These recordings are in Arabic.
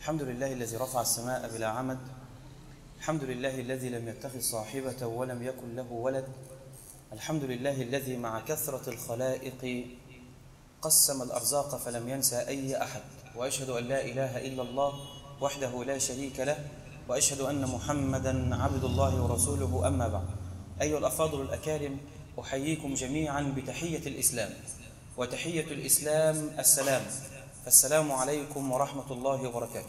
الحمد لله الذي رفع السماء بلا عمد. الحمد لله الذي لم يتخذ صاحبة ولم يكن له ولد. الحمد لله الذي مع كثرة الخلائق قسم الأرزاق فلم ينسى أي أحد. وأشهد أن لا إله إلا الله وحده لا شريك له، وأشهد أن محمدًا عبد الله ورسوله. أما بعد، أيها الأفاضل الأكارم، أحييكم جميعا بتحية الإسلام، وتحية الإسلام السلام. فالسلام عليكم ورحمة الله وبركاته.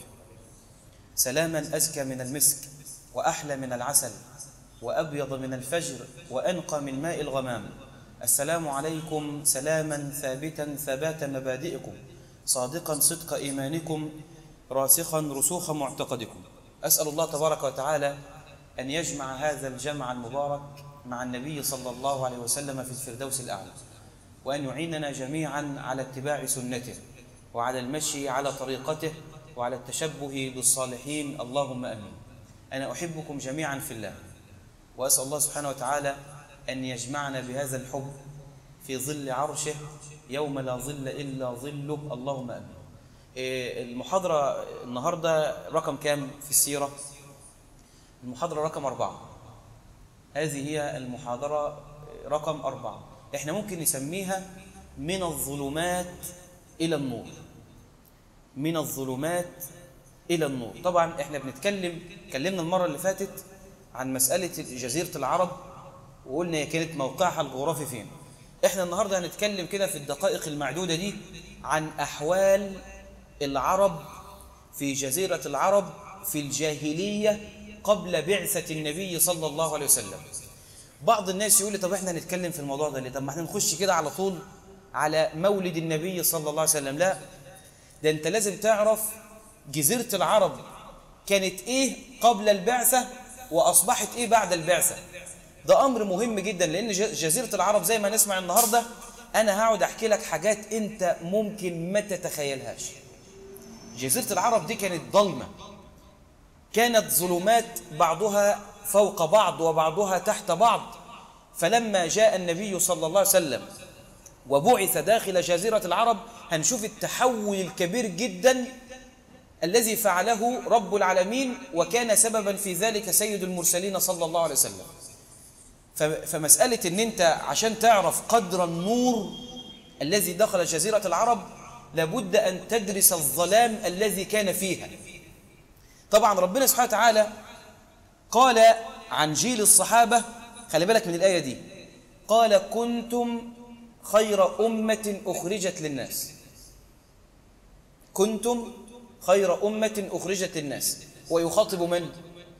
سلاما أزكى من المسك، وأحلى من العسل، وأبيض من الفجر، وأنقى من ماء الغمام. السلام عليكم سلاما ثابتا ثبات مبادئكم، صادقا صدق إيمانكم، راسخا رسوخ معتقدكم. أسأل الله تبارك وتعالى أن يجمع هذا الجمع المبارك مع النبي صلى الله عليه وسلم في الفردوس الأعلى، وأن يعيننا جميعا على اتباع سنته، وعلى المشي على طريقته، وعلى التشبه بالصالحين. اللهم آمين. أنا أحبكم جميعا في الله، وأسأل الله سبحانه وتعالى أن يجمعنا بهذا الحب في ظل عرشه يوم لا ظل إلا ظله. اللهم آمين. المحاضرة النهاردة رقم كام في السيرة؟ المحاضرة رقم 4. هذه هي المحاضرة رقم 4. احنا ممكن نسميها من الظلمات إلى النور. من الظلمات إلى النور. طبعا احنا اتكلمنا المرة اللي فاتت عن مسألة جزيرة العرب، وقلنا هي كانت موقعها الجغرافي فين. احنا النهاردة هنتكلم كده في الدقائق المعدودة دي عن أحوال العرب في جزيرة العرب في الجاهلية قبل بعثة النبي صلى الله عليه وسلم. بعض الناس يقول لي طب احنا هنتكلم في الموضوع ده ليه؟ طب ما احنا نخش كده على طول على مولد النبي صلى الله عليه وسلم. لا، ده انت لازم تعرف جزيرة العرب كانت ايه قبل البعثة واصبحت ايه بعد البعثة. ده امر مهم جدا، لان جزيرة العرب زي ما نسمع النهاردة انا هقعد احكي لك حاجات انت ممكن ما تتخيلهاش. جزيرة العرب دي كانت ضلمة، كانت ظلمات بعضها فوق بعض وبعضها تحت بعض. فلما جاء النبي صلى الله عليه وسلم وبعث داخل جزيرة العرب هنشوف التحول الكبير جدا الذي فعله رب العالمين، وكان سببا في ذلك سيد المرسلين صلى الله عليه وسلم. فمسألة ان انت عشان تعرف قدر النور الذي دخل جزيرة العرب لابد أن تدرس الظلام الذي كان فيها. طبعا ربنا سبحانه وتعالى قال عن جيل الصحابة، خلي بالك من الآية دي، قال كنتم خير أمة أخرجت للناس. كنتم خير أمة أخرجت للناس. ويخاطب من؟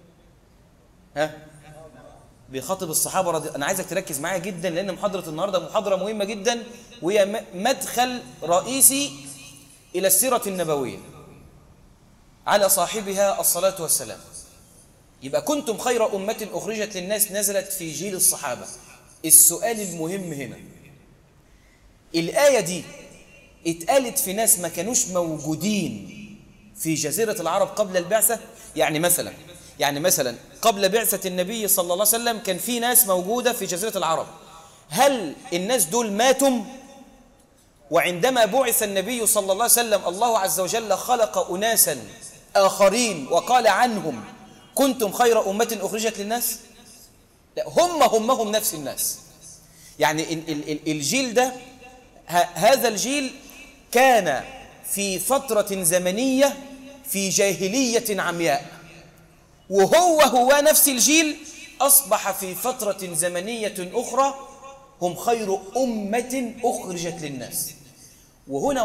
بيخاطب الصحابة أنا عايزك تركز معايا جدا، لأن محاضرة النهاردة محاضرة مهمة جدا، وهي مدخل رئيسي إلى السيرة النبوية على صاحبها الصلاة والسلام. يبقى كنتم خير أمة أخرجت للناس نزلت في جيل الصحابة. السؤال المهم هنا، الآية دي اتقالت في ناس ما كانوش موجودين في جزيرة العرب قبل البعثة. يعني مثلا قبل بعثة النبي صلى الله عليه وسلم كان في ناس موجودة في جزيرة العرب. هل الناس دول ماتوا؟ وعندما بعث النبي صلى الله عليه وسلم الله عز وجل خلق أناسا آخرين وقال عنهم كنتم خير أمة أخرجت للناس؟ لا، هم نفس الناس. يعني الجيل ده، هذا الجيل كان في فترة زمنية في جاهلية عمياء، وهو نفس الجيل أصبح في فترة زمنية أخرى هم خير أمة أخرجت للناس. وهنا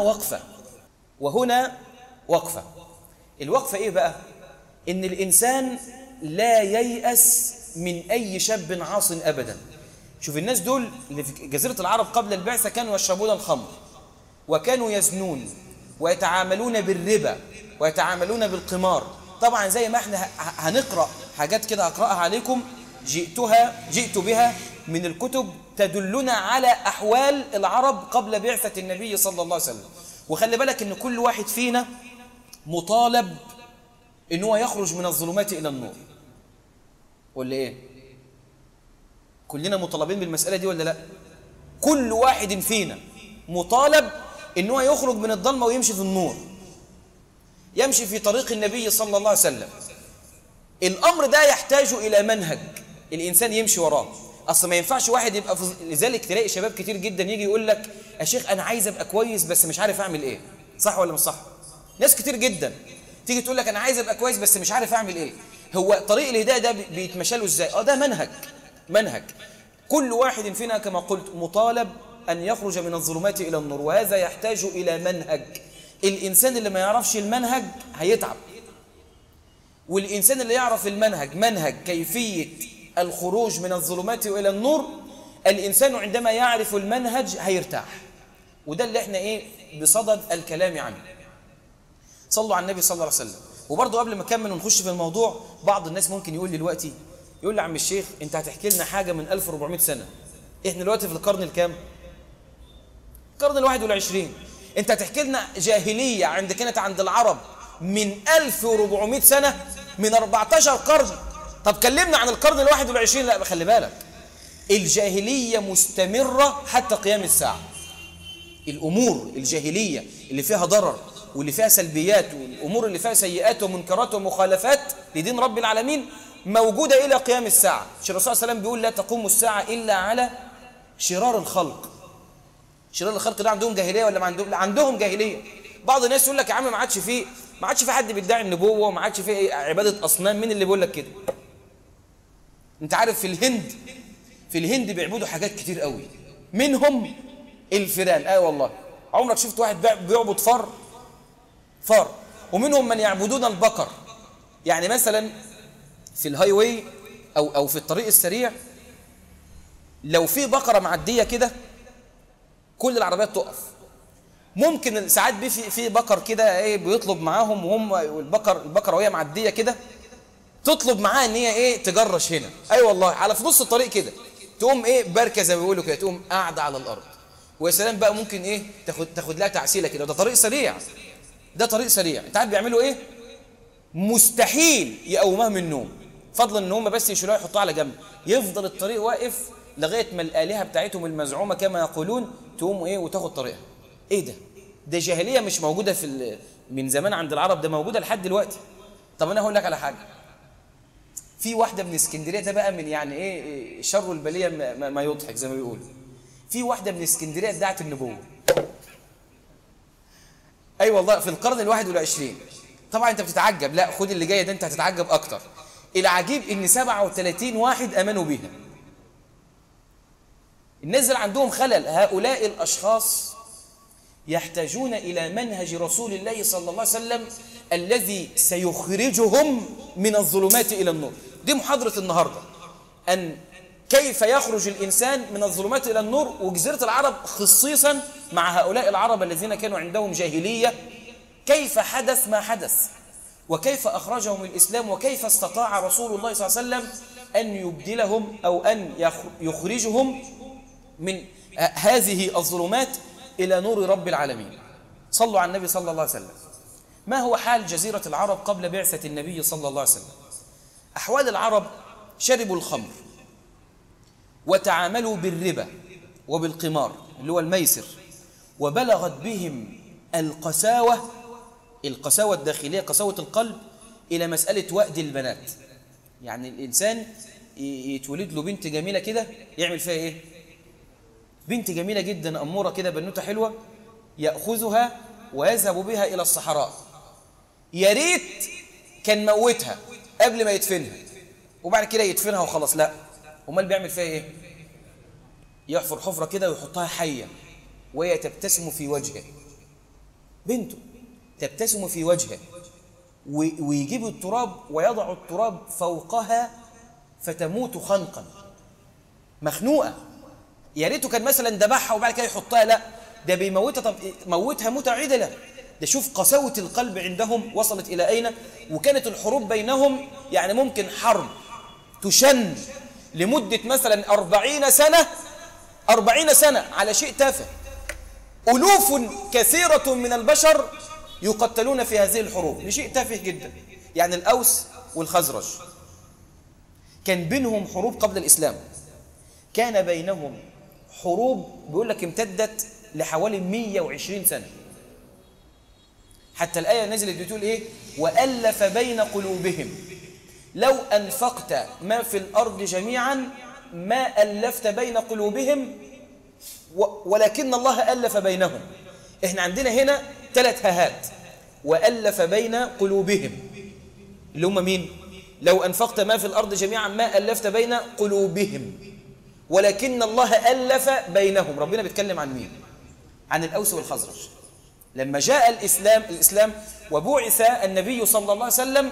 وقفة. الوقفة إيه بقى؟ إن الإنسان لا ييأس من أي شاب عاص أبدا. شوف الناس دول اللي في جزيرة العرب قبل البعثة كانوا يشربون الخمر، وكانوا يزنون، ويتعاملون بالربا، ويتعاملون بالقمار. طبعا زي ما احنا هنقرأ حاجات كده هقرأها عليكم، جئت بها من الكتب تدلنا على أحوال العرب قبل بعثة النبي صلى الله عليه وسلم. وخلي بالك ان كل واحد فينا مطالب ان هو يخرج من الظلمات إلى النور، ولا ايه؟ كلنا مطالبين بالمسألة دي ولا لا؟ كل واحد فينا مطالب ان هو يخرج من الظلمة ويمشي في النور. يمشي في طريق النبي صلى الله عليه وسلم. الأمر ده يحتاج إلى منهج الإنسان يمشي وراه. أصلا ما ينفعش واحد يبقى لذلك تلاقي شباب كتير جدا يجي يقول لك يا شيخ أنا عايز أبقى كويس بس مش عارف أعمل إيه. صح ولا مش صح؟ ناس كتير جدا تيجي تقول لك أنا عايز أبقى كويس بس مش عارف أعمل إيه. هو طريق الهداية ده بيتمشى له إزاي؟ ده منهج. كل واحد فينا كما قلت مطالب أن يخرج من الظلمات إلى النور، وهذا يحتاج إلى منهج. الإنسان اللي ما يعرفش المنهج هيتعب، والإنسان اللي يعرف المنهج، منهج كيفية الخروج من الظلمات إلى النور، الإنسان عندما يعرف المنهج هيرتاح. وده اللي احنا بصدد الكلام عنه. صلوا على النبي صلى الله عليه وسلم. وبرضه قبل ما أكمل ونخش في الموضوع، بعض الناس ممكن يقول لي دلوقتي، يقول لي عم الشيخ انت هتحكي لنا حاجة من 1400 سنة، احنا دلوقتي في القرن الكام؟ القرن ال21. انت هتحكي لنا جاهلية كانت عند العرب من 1400 سنة، من 14 قرن. طب كلمنا عن القرن ال21. لا خلي بالك، الجاهلية مستمرة حتى قيام الساعة. الأمور الجاهلية اللي فيها ضرر واللي فيها سلبيات والأمور اللي فيها سيئات ومنكرات ومخالفات لدين رب العالمين موجودة إلى قيام الساعة. الرسول صلى الله عليه وسلم بيقول لا تقوم الساعة إلا على شرار الخلق. شرار الخلق ده عندهم جاهلية ولا ما عندهم؟ لا عندهم جاهلية. بعض الناس يقول لك يا عم ما عادش في حد بيدعي النبوة وما عادش في عبادة أصنام. مين اللي بيقول لك كده؟ أنت عارف في الهند بيعبدوا حاجات كتير قوي، منهم الفيران. والله عمرك شفت واحد بيعبد فار؟ ومنهم من يعبدون البقر. يعني مثلا في الهاي واي أو في الطريق السريع، لو في بقرة معدية كده كل العربيات تقف. ممكن ساعات في بقر كده بيطلب معاهم، وهم البقرة وهي معدية كده تطلب معاها ان هي تجرش هنا. والله على في نص الطريق كده تقوم باركه زي ما بيقولوا كده، تقوم قاعده على الارض. ويا سلام بقى ممكن تاخد لها تعسيله كده. ده طريق سريع. انت عارف بيعملوا مستحيل يقومها من النوم، فضلا ان هم بس يشيلوها يحطوها على جنب، يفضل الطريق واقف لغايه ما الالهه بتاعتهم المزعومه كما يقولون تقوم وتاخد طريقها. ده جاهليه مش موجوده من زمان عند العرب، ده موجوده لحد دلوقتي. طب انا هقول لك على حاجه. في واحده من اسكندريه، ده بقى من شر البليه ما يضحك زي ما بيقولوا. في واحده من اسكندريه ادعت النبوه. والله في القرن ال21. طبعا انت بتتعجب، لا خد اللي جاي ده انت هتتعجب اكتر. العجيب ان 37 واحد امنوا بيها. الناس اللي عندهم خلل، هؤلاء الاشخاص يحتاجون الى منهج رسول الله صلى الله عليه وسلم الذي سيخرجهم من الظلمات الى النور. دي محاضرة النهاردة، ان كيف يخرج الانسان من الظلمات الى النور، وجزيرة العرب خصيصا مع هؤلاء العرب الذين كانوا عندهم جاهلية، كيف حدث ما حدث، وكيف أخرجهم الإسلام، وكيف استطاع رسول الله صلى الله عليه وسلم أن يبدلهم أو أن يخرجهم من هذه الظلمات إلى نور رب العالمين. صلوا على النبي صلى الله عليه وسلم. ما هو حال جزيرة العرب قبل بعثة النبي صلى الله عليه وسلم؟ أحوال العرب: شربوا الخمر، وتعاملوا بالربا وبالقمار اللي هو الميسر، وبلغت بهم القساوة الداخلية، قساوة القلب، إلى مسألة وأد البنات. يعني الإنسان يتولد له بنت جميلة كده، يعمل فيها بنت جميلة جدا، أمورة كده، بنوتة حلوة، يأخذها ويذهب بها إلى الصحراء. يا ريت كان موتها قبل ما يدفنها وبعد كده يدفنها وخلاص. لا، امال بيعمل فيها يحفر حفرة كده ويحطها حية، وهي تبتسم في وجهه، بنته تبتسم في وجهه، ويجيب التراب ويضع التراب فوقها فتموت خنقا، مخنوقة. يا ريته كان مثلا ذبحها وبعد كده يحطها، لا ده بيموتها. طب موتها موتة عدلة. ده شوف قساوة القلب عندهم وصلت إلى أين. وكانت الحروب بينهم يعني ممكن حرب تشن لمدة مثلا 40 سنة على شيء تافه. ألوف كثيرة من البشر يقتلون في هذه الحروب لشيء تافه جدا. يعني الأوس والخزرج كان بينهم حروب قبل الإسلام، كان بينهم حروب بيقول لك امتدت لحوالي 120 سنة. حتى الآية نزلت بتقول إيه؟ وألف بين قلوبهم لو أنفقت ما في الأرض جميعا ما ألفت بين قلوبهم ولكن الله ألف بينهم. إحنا عندنا هنا 3 هاهات. وألف بين قلوبهم اللي هم مين؟ لو أنفقت ما في الأرض جميعا ما ألفت بين قلوبهم ولكن الله ألف بينهم. ربنا بيتكلم عن مين؟ عن الأوس والخزرج. لما جاء الإسلام وبعث النبي صلى الله عليه وسلم،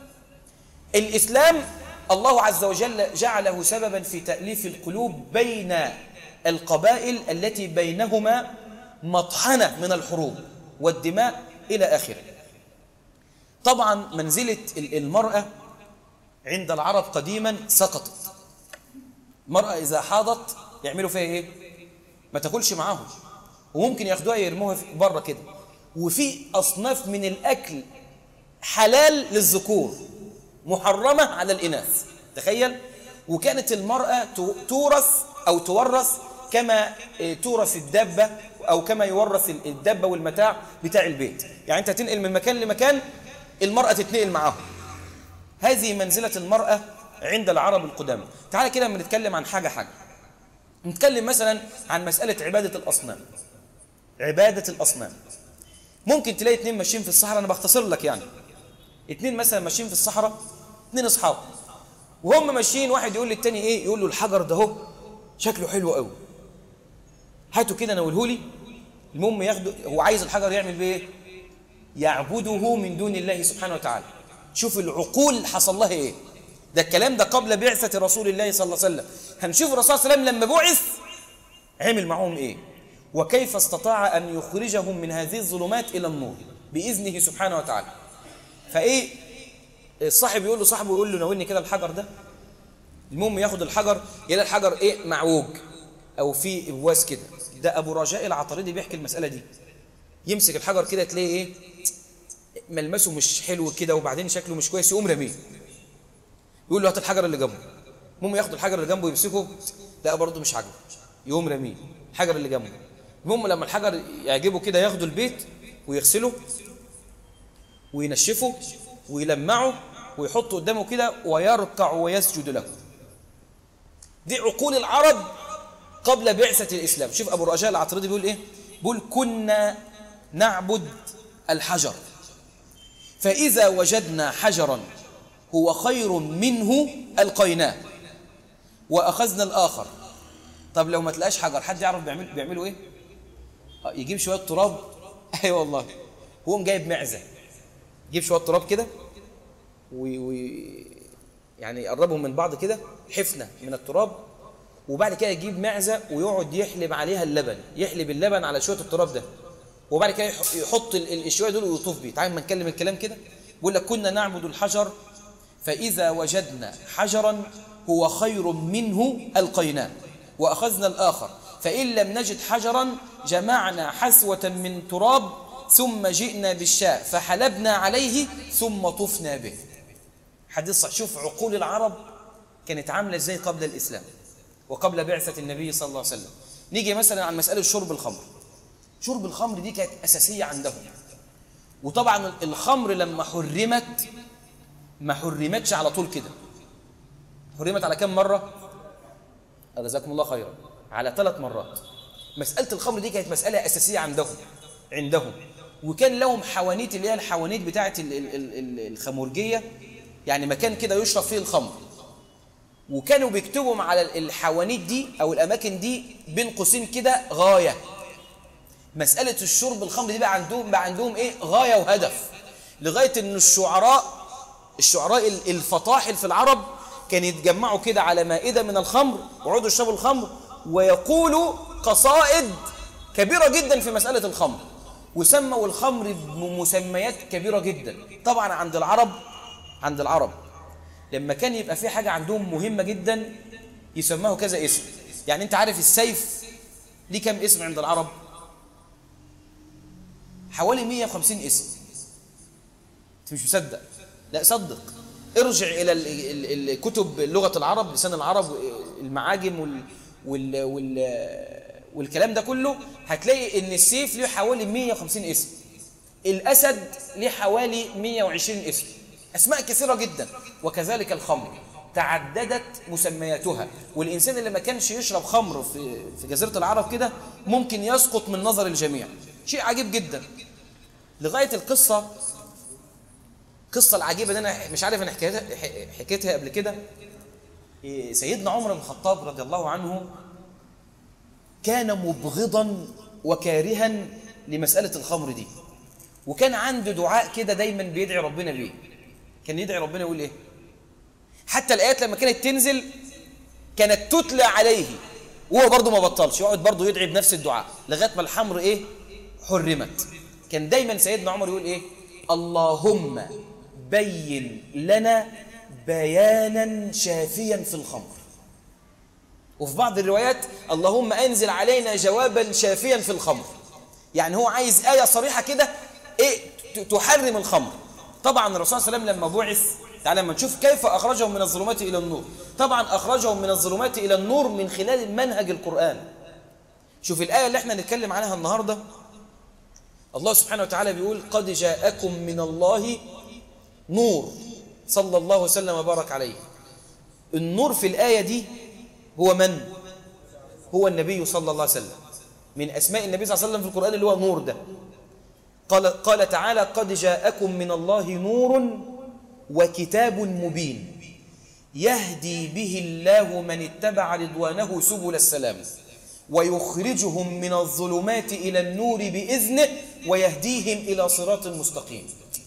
الإسلام الله عز وجل جعله سببا في تأليف القلوب بين القبائل التي بينهما مطحنة من الحروب والدماء إلى آخره. طبعا منزلة المرأة عند العرب قديما سقطت. المرأة إذا حاضت يعملوا فيها إيه؟ ما تاكلش معاهم، وممكن ياخدوها يرموها بره كده. وفي أصناف من الأكل حلال للذكور محرمة على الإناث، تخيل. وكانت المرأة تورث كما تورث الدابة أو كما يورث الدابة والمتاع بتاع البيت. يعني أنت تنقل من مكان لمكان، المرأة تتنقل معاهم. هذه منزلة المرأة عند العرب القدامى. تعالى كده بنتكلم عن حاجة. نتكلم مثلا عن مسألة عبادة الأصنام. عبادة الأصنام ممكن تلاقي 2 ماشيين في الصحراء، أنا بختصر لك يعني. 2 مثلا ماشيين في الصحراء، 2 أصحاب، وهم ماشيين واحد يقول للتاني إيه؟ يقول له الحجر ده هو شكله حلو قوي، هاته كده ناوله لي. المهم ياخده، هو عايز الحجر يعمل بيه إيه؟ يعبده من دون الله سبحانه وتعالى. شوف العقول حصل لها إيه. ده الكلام ده قبل بعثة رسول الله صلى الله عليه وسلم. هنشوف الرسول صلى الله عليه وسلم لما بعث عمل معهم إيه، وكيف استطاع أن يخرجهم من هذه الظلمات إلى النور بإذنه سبحانه وتعالى. فإيه الصاحب يقول له صاحبه، يقول له ناولني كده الحجر ده. المهم ياخد الحجر، يلاقي الحجر إيه؟ معوج أو في إبواز كده. ده أبو رجاء العطاردي بيحكي المسألة دي. يمسك الحجر كده تلاقيه إيه؟ ملمسه مش حلو كده، وبعدين شكله مش كويس، يقوم رميه. يقول له هات الحجر اللي جنبه. المهم ياخد الحجر اللي جنبه يمسكه، لا برضه مش عاجبه، يقوم رميه الحجر اللي جنبه. المهم لما الحجر يعجبه كده ياخده البيت ويغسله وينشفه ويلمعه ويحطه قدامه كده ويركع ويسجد له. دي عقول العرب قبل بعثة الإسلام. شوف أبو رجاء العطاردي بيقول إيه؟ بيقول كنا نعبد الحجر فإذا وجدنا حجرا هو خير منه ألقيناه وأخذنا الآخر. طب لو ما تلاقاش حجر، حد يعرف بيعملوا إيه؟ يجيب شوية تراب. أيوة والله، هو جايب معزة، يجيب شوية تراب كده يعني يقربهم من بعض كده، حفنة من التراب، وبعد كده يجيب معزة ويقعد يحلب عليها اللبن، يحلب اللبن على شوية التراب ده، وبعد كده يحط الشوية دول ويطوف بيه. تعال ما نتكلم الكلام كده. بيقول لك كنا نعبد الحجر فإذا وجدنا حجرا هو خير منه ألقيناه وأخذنا الآخر، فإن لم نجد حجرا جمعنا حسوة من تراب ثم جئنا بالشاء فحلبنا عليه ثم طفنا به. حديث صحيح. شوف عقول العرب كانت عاملة ازاي قبل الإسلام وقبل بعثة النبي صلى الله عليه وسلم. نيجي مثلا عن مسألة شرب الخمر. شرب الخمر دي كانت أساسية عندهم. وطبعا الخمر لما حرمت ما حرمتش على طول كده، حرمت على كم مرة؟ جزاكم الله خيرا، على 3 مرات. مسألة الخمر دي كانت مسألة أساسية عندهم، وكان لهم حوانيت اللي هي الحوانيت بتاعة الخمرجية، يعني مكان كده يشرب فيه الخمر، وكانوا بيكتبوا على الحوانيت دي أو الأماكن دي بين قوسين كده غاية. مسألة الشرب الخمر دي بقى عندهم إيه؟ غاية وهدف، لغاية إن الشعراء الفطاحل في العرب كانوا يتجمعوا كده على مائدة من الخمر ويقعدوا يشربوا الخمر ويقولوا قصائد كبيرة جدا في مسألة الخمر، وسموا الخمر بمسميات كبيرة جدا. طبعا عند العرب لما كان يبقى في حاجة عندهم مهمة جدا يسموه كذا اسم. يعني انت عارف السيف ليه كم اسم عند العرب؟ حوالي 150 اسم. انت مش مصدق؟ لا صدق، ارجع إلى الكتب لغة العرب، لسان العرب، المعاجم والكلام ده كله، هتلاقي ان السيف له حوالي 150 اسم. الأسد له حوالي 120 اسم، أسماء كثيرة جدا. وكذلك الخمر تعددت مسمياتها، والإنسان اللي ما كانش يشرب خمر في جزيرة العرب كده ممكن يسقط من نظر الجميع. شيء عجيب جدا. لغاية القصة العجيبة دي أنا مش عارف أنا حكيتها قبل كده. سيدنا عمر بن الخطاب رضي الله عنه كان مبغضا وكارها لمسألة الخمر دي، وكان عنده دعاء كده دايما بيدعي ربنا بيه. كان يدعي ربنا يقول ايه؟ حتى الآيات لما كانت تنزل كانت تتلى عليه وهو برضه ما بطلش، يقعد برضه يدعي بنفس الدعاء لغاية ما الخمر ايه؟ حرمت. كان دايما سيدنا عمر يقول ايه؟ اللهم بين لنا بيانا شافيا في الخمر. وفي بعض الروايات اللهم انزل علينا جوابا شافيا في الخمر. يعني هو عايز آية صريحة كده ايه تحرم الخمر. طبعا الرسول صلى الله عليه وسلم لما بعث، تعالى لما نشوف كيف أخرجهم من الظلمات إلى النور. طبعا أخرجهم من الظلمات إلى النور من خلال منهج القرآن. شوف الآية اللي احنا نتكلم عنها النهاردة. الله سبحانه وتعالى بيقول قد جاءكم من الله نور، صلى الله وسلم وبارك عليه. النور في الآية دي هو من؟ هو النبي صلى الله عليه وسلم. من أسماء النبي صلى الله عليه وسلم في القرآن اللي هو نور ده. قال تعالى قد جاءكم من الله نور وكتاب مبين يهدي به الله من اتبع رضوانه سبل السلام ويخرجهم من الظلمات إلى النور بإذنه ويهديهم إلى صراط مستقيم.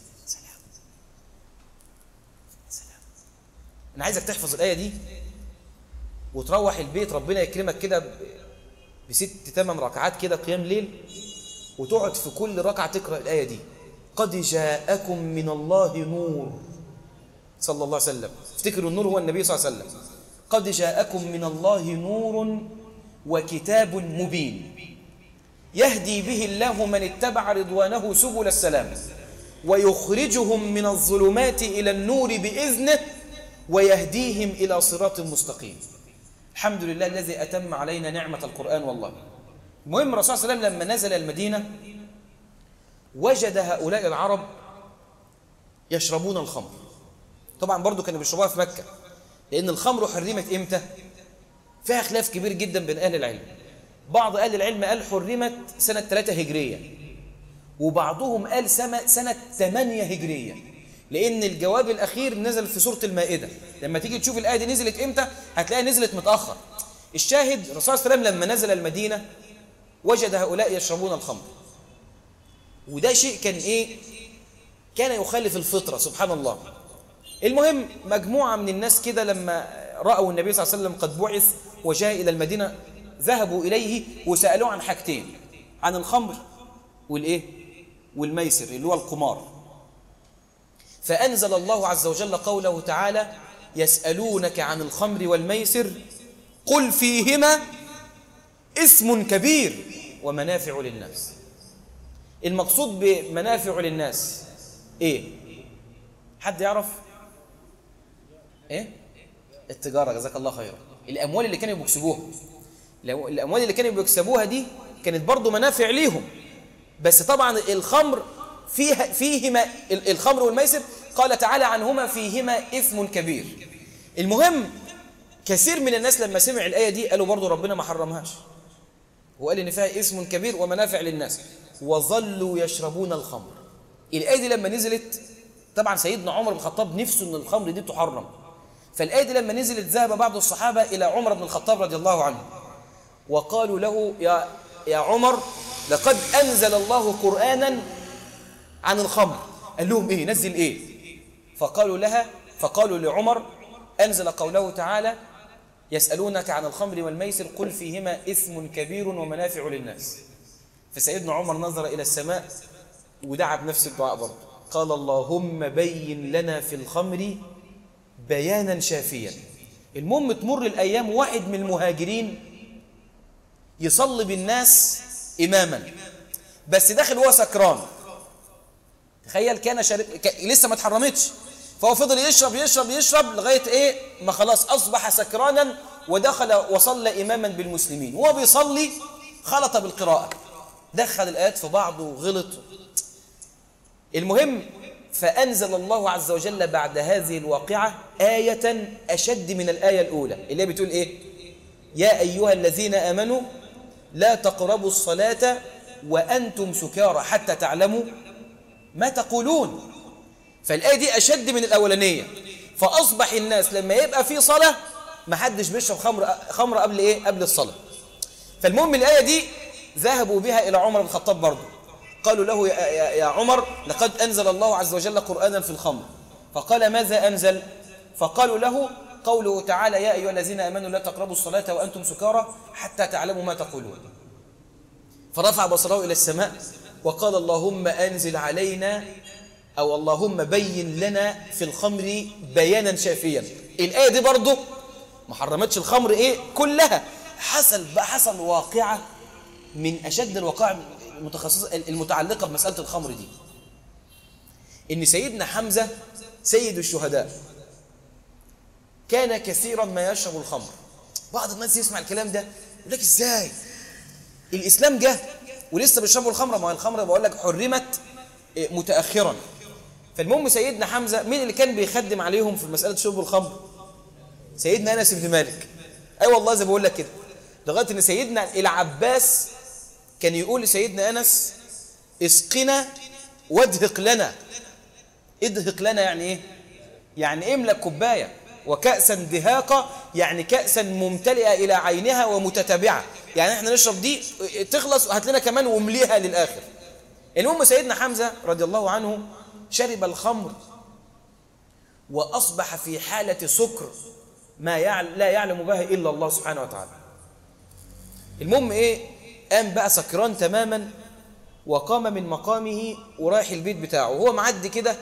سلام. أنا عايزك تحفظ الآية دي وتروح البيت ربنا يكرمك كده ب6-8 ركعات كده قيام ليل، وتقعد في كل ركعة تقرأ الآية دي قد جاءكم من الله نور، صلى الله عليه وسلم. افتكروا النور هو النبي صلى الله عليه وسلم. قد جاءكم من الله نور وكتاب مبين يهدي به الله من اتبع رضوانه سبل السلام ويخرجهم من الظلمات إلى النور بإذنه ويهديهم إلى صراط مستقيم. الحمد لله الذي أتم علينا نعمة القرآن. والله المهم الرسول صلى الله عليه وسلم لما نزل المدينة وجد هؤلاء العرب يشربون الخمر. طبعا برضو كانوا بيشربوها في مكة، لأن الخمر حرمت إمتى؟ فيها خلاف كبير جدا بين أهل العلم. بعض أهل العلم قال حرمت سنة 3 هجرية، وبعضهم قال سنة 8 هجرية، لأن الجواب الأخير نزل في سورة المائدة. لما تيجي تشوف الآية دي نزلت إمتى هتلاقيها نزلت متأخر. الشاهد الرسول صلى الله عليه وسلم لما نزل المدينة وجد هؤلاء يشربون الخمر، وده شيء كان إيه؟ كان يخالف الفطرة سبحان الله. المهم مجموعة من الناس كده لما رأوا النبي صلى الله عليه وسلم قد بعث وجاء إلى المدينة ذهبوا إليه وسألوه عن حاجتين، عن الخمر والإيه؟ والميسر اللي هو القمار. فأنزل الله عز وجل قوله تعالى يسألونك عن الخمر والميسر قل فيهما اسم كبير ومنافع للناس. المقصود بمنافع للناس إيه؟ حد يعرف؟ إيه؟ التجارة. جزاك الله خيرا. الأموال اللي كانوا بيكسبوها، الأموال اللي كانوا بيكسبوها دي كانت برضو منافع ليهم، بس طبعا الخمر فيهما الخمر والميسر قال تعالى عنهما فيهما إثم كبير. المهم كثير من الناس لما سمع الآية دي قالوا برضو ربنا ما حرمهاش، وقال إن فيها إثم كبير ومنافع للناس، وظلوا يشربون الخمر. الآية دي لما نزلت طبعا سيدنا عمر بن الخطاب نفسه أن الخمر دي تحرم، فالآية دي لما نزلت ذهب بعض الصحابة إلى عمر بن الخطاب رضي الله عنه وقالوا له يا عمر لقد أنزل الله قرآنا عن الخمر. قال لهم إيه؟ نزل إيه؟ فقالوا لعمر أنزل قوله تعالى يسألونك عن الخمر والميسر قل فيهما إثم كبير ومنافع للناس. فسيدنا عمر نظر إلى السماء ودعا بنفس الدعاء برضه، قال اللهم بين لنا في الخمر بيانا شافيا. المهم تمر الأيام، واحد من المهاجرين يصلي بالناس إماما بس داخل هو سكران. تخيل كان لسه ما اتحرمتش، فهو فضل يشرب لغاية إيه ما خلاص أصبح سكرانا ودخل وصلى إماما بالمسلمين. وهو بيصلي خلط بالقراءة، دخل الآيات في بعض وغلط. المهم، فأنزل الله عز وجل بعد هذه الواقعة آية أشد من الآية الأولى اللي هي بتقول إيه؟ يا أيها الذين آمنوا لا تقربوا الصلاة وأنتم سكارى حتى تعلموا ما تقولون. فالآية دي أشد من الأولانية، فأصبح الناس لما يبقى في صلاة ما حدش بيشرب خمر قبل إيه؟ قبل الصلاة. فالمهم الآية دي ذهبوا بها إلى عمر بن الخطاب برضه، قالوا له يا عمر لقد أنزل الله عز وجل قرآنا في الخمر. فقال ماذا أنزل؟ فقالوا له قوله تعالى يا أيها الذين آمنوا لا تقربوا الصلاة وأنتم سكارى حتى تعلموا ما تقولون. فرفع بصره إلى السماء وقال اللهم أنزل علينا أو اللهم بين لنا في الخمر بيانا شافيا. الآية دي برضه ما حرمتش الخمر إيه كلها، حصل واقعة من أشد الواقع المتخصصة المتعلقة بمسألة الخمر دي، إن سيدنا حمزة سيد الشهداء كان كثيرا ما يشرب الخمر. بعض الناس يسمع الكلام ده يقول لك إزاي الإسلام جه ولسه بيشربوا الخمر؟ ما هو الخمر بقول لك حرمت متأخرا. فالمهم سيدنا حمزة مين اللي كان بيخدم عليهم في مسألة شرب الخمر؟ سيدنا أنس بن مالك. أي والله زي بقول لك كده، لغاية إن سيدنا العباس كان يقول لسيدنا أنس اسقنا وادهق لنا. ادهق لنا يعني إيه؟ يعني املك كوباية، وكأسا دهاقة يعني كأسا ممتلئة إلى عينها ومتتابعة، يعني احنا نشرب دي تخلص وهات لنا كمان وامليها للآخر. المهم سيدنا حمزة رضي الله عنه شرب الخمر وأصبح في حالة سكر ما لا يعلم بها إلا الله سبحانه وتعالى. المهم إيه؟ قام بقى سكران تماما وقام من مقامه ورايح البيت بتاعه، وهو معدي كده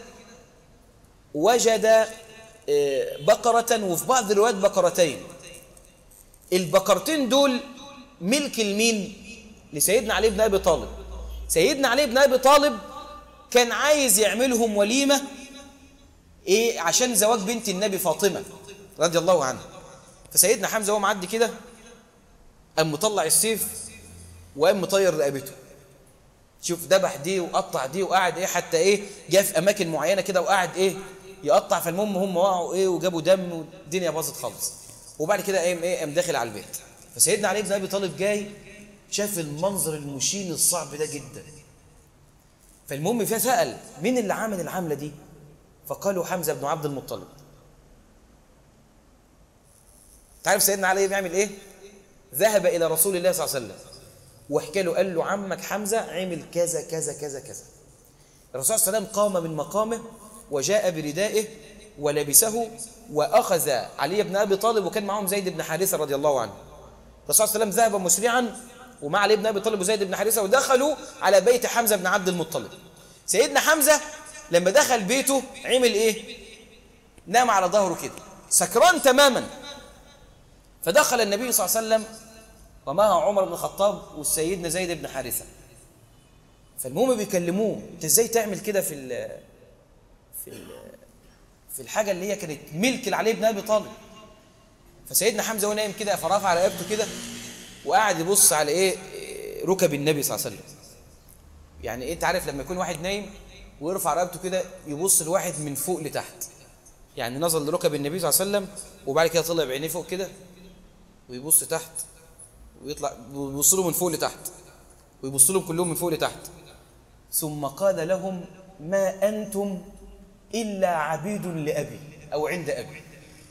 وجد بقرة، وفي بعض الروايات بقرتين. البقرتين دول ملك المين؟ لسيدنا علي بن أبي طالب. سيدنا علي بن أبي طالب كان عايز يعملهم وليمة إيه عشان زواج بنت النبي فاطمة رضي الله عنها. فسيدنا حمزة هو معدي كده قام مطلع السيف وقام مطير رقبته. شوف ذبح دي وقطع دي وقعد ايه حتى ايه جاء في اماكن معينه كده وقعد ايه يقطع. فالمهم هم وقعوا ايه وجابوا دم والدنيا باظت خالص. وبعد كده قام داخل على البيت. فسيدنا علي بن ابي طالب جاي شاف المنظر المشين الصعب ده جدا. فالمهم فسأل مين اللي عمل العمله دي؟ فقالوا حمزه بن عبد المطلب. تعرف سيدنا علي بيعمل ايه؟ ذهب الى رسول الله صلى الله عليه وسلم وحكى له، قال له عمك حمزة عمل كذا كذا كذا كذا. الرسول صلى الله عليه وسلم قام من مقامه وجاء بردائه ولبسه وأخذ علي بن أبي طالب، وكان معهم زيد بن حارثة رضي الله عنه. الرسول صلى الله عليه وسلم ذهب مسرعا ومع علي بن أبي طالب وزيد بن حارثة ودخلوا على بيت حمزة بن عبد المطلب. سيدنا حمزة لما دخل بيته عمل إيه؟ نام على ظهره كده سكران تماما. فدخل النبي صلى الله عليه وسلم ومعه عمر بن الخطاب والسيدنا زيد بن حارثة. فالمهم بيكلموه انت ازاي تعمل كده في الحاجة اللي هي كانت ملك لعلي بن أبي طالب؟ فسيدنا حمزة هو نايم كده فرفع على رقبته كده وقاعد يبص على ايه ركب النبي صلى الله عليه وسلم. يعني ايه انت عارف لما يكون واحد نايم ويرفع رقبته كده يبص لواحد من فوق لتحت، يعني نظر لركب النبي صلى الله عليه وسلم وبعد كده طلع بعينيه فوق كده ويبص تحت ويطلع ويبص له من فوق لتحت ويبص لهم كلهم من فوق لتحت. ثم قال لهم ما أنتم إلا عبيد لأبي أو عند أبي.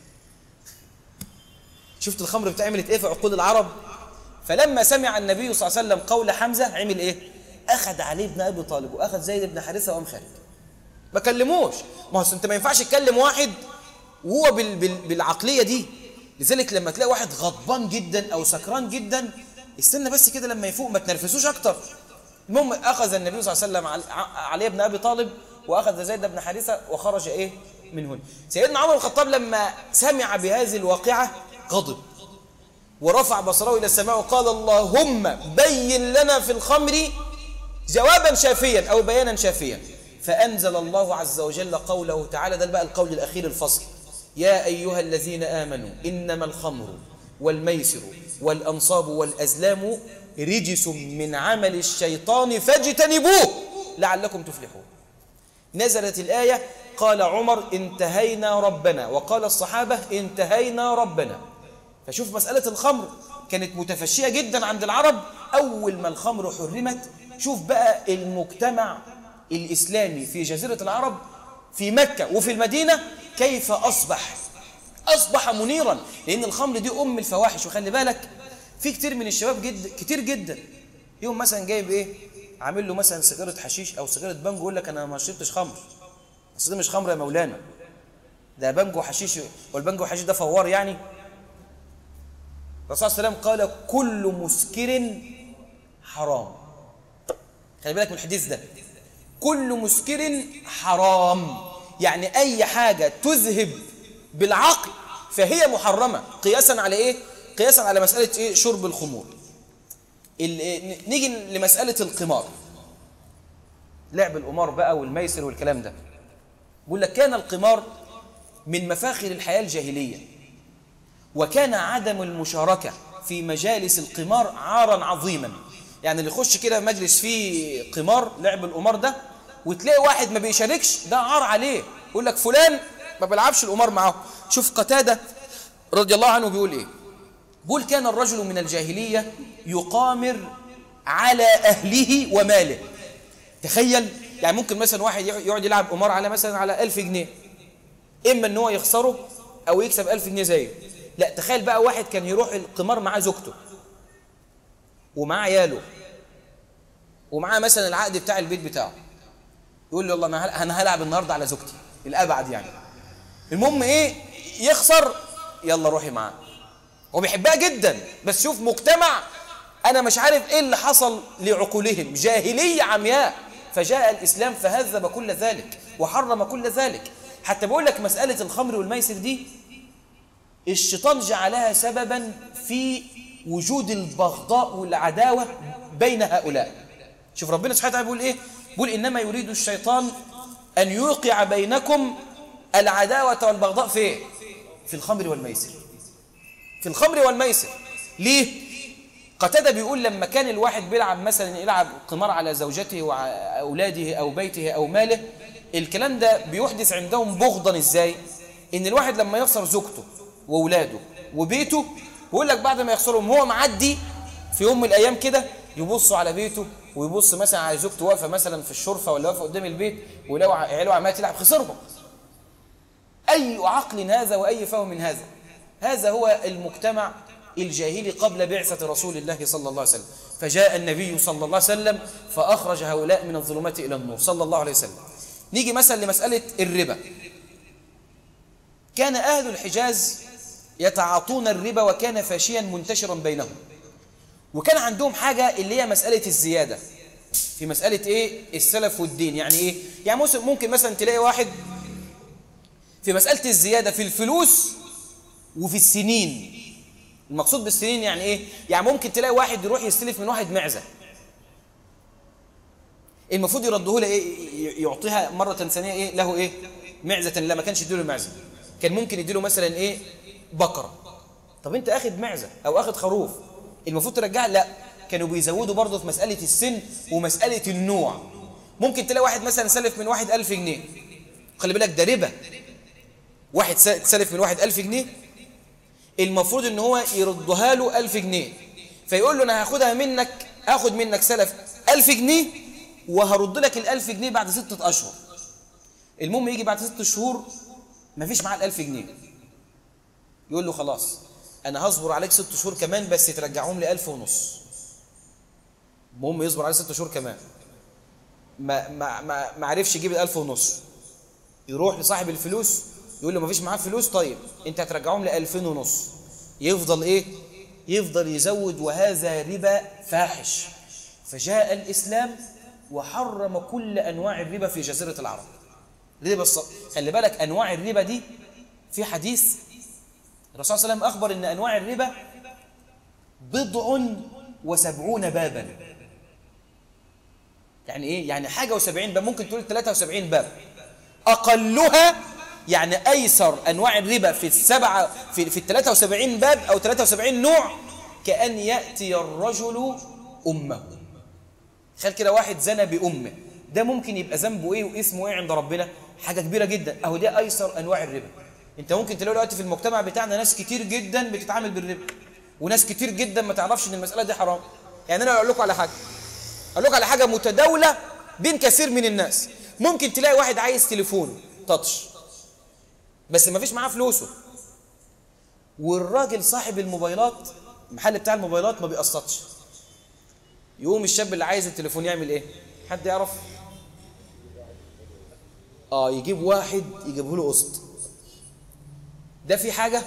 شفت الخمر بتعمل ايه في عقول العرب؟ فلما سمع النبي صلى الله عليه وسلم قول حمزة عمل ايه؟ أخذ علي بن أبي طالب وأخذ زيد بن حارثة وقام خارج. ما كلموش. ما هو انت ما ينفعش تكلم واحد وهو بالعقلية دي. لذلك لما تلاقي واحد غضبان جدا أو سكران جدا استنى بس كده لما يفوق، ما تنرفزوش أكتر. المهم أخذ النبي صلى الله عليه وسلم علي بن أبي طالب وأخذ زيد بن حارثة وخرج إيه من هنا. سيدنا عمر بن الخطاب لما سمع بهذه الواقعة غضب ورفع بصره إلى السماء وقال اللهم بين لنا في الخمر جوابا شافيا أو بيانا شافيا. فأنزل الله عز وجل قوله تعالى، ده بقى القول الأخير الفصل، يا أيها الذين آمنوا إنما الخمر والميسر والأنصاب والأزلام رجس من عمل الشيطان فاجتنبوه لعلكم تفلحون. نزلت الآية قال عمر انتهينا ربنا، وقال الصحابة انتهينا ربنا. فشوف مسألة الخمر كانت متفشية جدا عند العرب. أول ما الخمر حرمت، شوف بقى المجتمع الإسلامي في جزيرة العرب في مكة وفي المدينة كيف أصبح منيرا، لأن الخمر دي أم الفواحش. وخلي بالك في كتير من الشباب كتير جدا يوم مثلا جايب إيه، عامل له مثلا سيجارة حشيش أو سيجارة بانجو، يقول لك أنا ما شربتش خمر. بس ده مش خمر يا مولانا، ده بانجو وحشيش، والبانجو وحشيش ده فوار يعني. الرسول صلى الله عليه وسلم قال كل مسكر حرام. خلي بالك من الحديث ده، كل مسكر حرام، يعني أي حاجة تذهب بالعقل فهي محرمة. قياسا على إيه؟ قياسا على مسألة إيه؟ شرب الخمور. نيجي لمسألة القمار، لعب القمار بقى والميسر والكلام ده. بيقول لك كان القمار من مفاخر الحياة الجاهلية، وكان عدم المشاركة في مجالس القمار عارا عظيما. يعني اللي يخش كده مجلس فيه قمار، لعب القمار ده، وتلاقي واحد ما بيشاركش، ده عار عليه. يقول لك فلان ما بيلعبش القمار معه. شوف قتادة رضي الله عنه بيقول ايه، بيقول كان الرجل من الجاهلية يقامر على أهله وماله. تخيل، يعني ممكن مثلا واحد يقعد يلعب قمار على مثلا على 1000 جنيه، إما ان هو يخسره أو يكسب 1000 جنيه زيه. لا، تخيل بقى واحد كان يروح القمار معاه زوجته ومعاه عياله ومعاه مثلا العقد بتاع البيت بتاعه، يقول له والله أنا هلعب النهاردة على زوجتي الأبعد يعني. المهم إيه، يخسر، يلا روحي معاه. هو بيحبها جدا، بس شوف مجتمع أنا مش عارف إيه اللي حصل لعقولهم، جاهلية عمياء. فجاء الإسلام فهذب كل ذلك وحرم كل ذلك. حتى بقول لك مسألة الخمر والميسر دي الشيطان جعلها سببا في وجود البغضاء والعداوة بين هؤلاء. شوف ربنا سبحانه وتعالى بيقول إيه، بيقول إنما يريد الشيطان أن يوقع بينكم العداوة والبغضاء في إيه؟ في الخمر والميسر. في الخمر والميسر. ليه؟ قتادة بيقول لما كان الواحد بيلعب مثلا يلعب قمار على زوجته وأولاده أو بيته أو ماله، الكلام ده بيحدث عندهم بغضا. إزاي؟ إن الواحد لما يخسر زوجته وأولاده وبيته، بيقول لك بعد ما يخسرهم هو معدي في يوم من الأيام كده، يبصوا على بيته ويبص مثلا على زوجته واقفة مثلا في الشرفة ولا واقفة قدام البيت، ولو عياله عمال تلعب خسرهم. أي عقل هذا وأي فهم من هذا؟ هذا هو المجتمع الجاهلي قبل بعثة رسول الله صلى الله عليه وسلم. فجاء النبي صلى الله عليه وسلم فأخرج هؤلاء من الظلمات إلى النور صلى الله عليه وسلم. نيجي مثلا لمسألة الربا. كان أهل الحجاز يتعاطون الربا، وكان فاشيا منتشرا بينهم. وكان عندهم حاجة اللي هي مسألة الزيادة في مسألة إيه؟ السلف والدين. يعني إيه؟ يعني ممكن مثلا تلاقي واحد في مسألة الزيادة في الفلوس وفي السنين. المقصود بالسنين يعني إيه؟ يعني ممكن تلاقي واحد يروح يستلف من واحد معزة، المفروض يرده له إيه؟ يعطيها مرة ثانية إيه؟ له إيه؟ معزة. لا، ما كانش يديله معزة، كان ممكن يديله مثلا إيه؟ بقرة. طب أنت أخذ معزة أو أخذ خروف، المفروض ترجع. لا، كانوا بيزودوا برضه في مسألة السن ومسألة النوع. ممكن تلاقي واحد مثلا سلف من واحد 1000 جنيه، خلي بالك ده ربا. واحد سلف من واحد 1000 جنيه، المفروض ان هو يردها له 1000 جنيه، فيقول له انا هاخدها منك، هاخد منك سلف 1000 جنيه وهرد لك ال1000 جنيه بعد 6 أشهر. المهم يجي بعد 6 شهور ما فيش معاه ال1000 جنيه، يقول له خلاص انا هصبر عليك 6 شهور كمان، بس ترجعهم لي 1500. المهم يصبر عليه 6 شهور كمان، ما عرفش يجيب ال1500، يروح لصاحب الفلوس يقول له ما فيش معاه فلوس، طيب انت هترجعهم لي 2500. يفضل ايه؟ يفضل يزود، وهذا ربا فاحش. فجاء الإسلام وحرم كل أنواع الربا في جزيرة العرب. ربا خلي بالك أنواع الربا دي في حديث الرسول صلى الله عليه وسلم أخبر أن أنواع الربا 70 بابا. يعني إيه؟ يعني حاجة و70 باب، ممكن تقول 73 باب. أقلها يعني أيسر أنواع الربا في في 73 باب أو 73 نوع، كأن يأتي الرجل أمه. خل كده واحد زنى بأمه، ده ممكن يبقى ذنبه ايه واسمه ايه عند ربنا؟ حاجه كبيره جدا. اهو ده ايسر انواع الربا. انت ممكن تلاقي دلوقتي في المجتمع بتاعنا ناس كتير جدا بتتعامل بالربا، وناس كتير جدا ما تعرفش ان المساله دي حرام. يعني انا اقول لكم على حاجه متداوله بين كثير من الناس. ممكن تلاقي واحد عايز تليفون تاتش بس ما فيش معاه فلوسه، والراجل صاحب الموبايلات المحل بتاع الموبايلات ما بيقسطش. يقوم الشاب اللي عايز التليفون يعمل ايه؟ حد يعرف؟ يجيب واحد يجيبه له قسط. ده في حاجه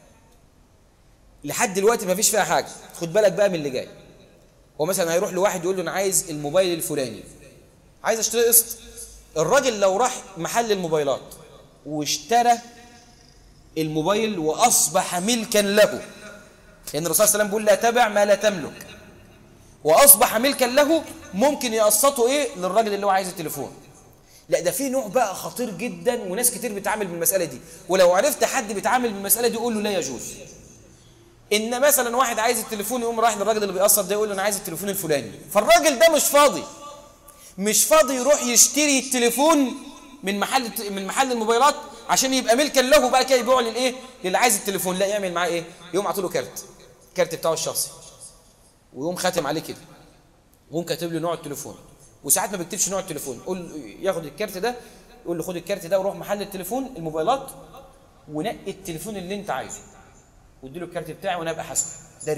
لحد دلوقتي ما فيش فيها حاجه. خد بالك بقى من اللي جاي. هو مثلا هيروح لواحد يقول له انا عايز الموبايل الفلاني، عايز اشتري قسط. الراجل لو راح محل الموبايلات واشترى الموبايل واصبح ملكا له، لان الرسول صلى الله عليه وسلم بيقول لا تبع ما لا تملك، واصبح ملكا له، ممكن يقسطوا ايه للراجل اللي هو عايز التليفون. لا ده في نوع بقى خطير جدا، وناس كتير بتعامل بالمساله دي، ولو عرفت حد بيتعامل بالمساله دي قول له لا يجوز. ان مثلا واحد عايز التليفون يقوم رايح للراجل اللي بيقسط ده يقول له انا عايز التليفون الفلاني، فالراجل ده مش فاضي يروح يشتري التليفون من محل الموبايلات عشان يبقى ملكا له بقى كده يبيعه للي عايز التليفون. لا، يعمل معاه ايه؟ يقوم عاطي له كارت بتاعه الشخصي، ويقوم خاتم عليه كده، ويقوم كاتب له نوع التليفون، وساعات ما بيكتبش نوع التليفون، ياخد الكارت ده يقول له خد الكارت ده وروح محل التليفون الموبايلات ونقي التليفون اللي انت عايزه وادي له الكارت بتاعي وانا ابقى حاسبه.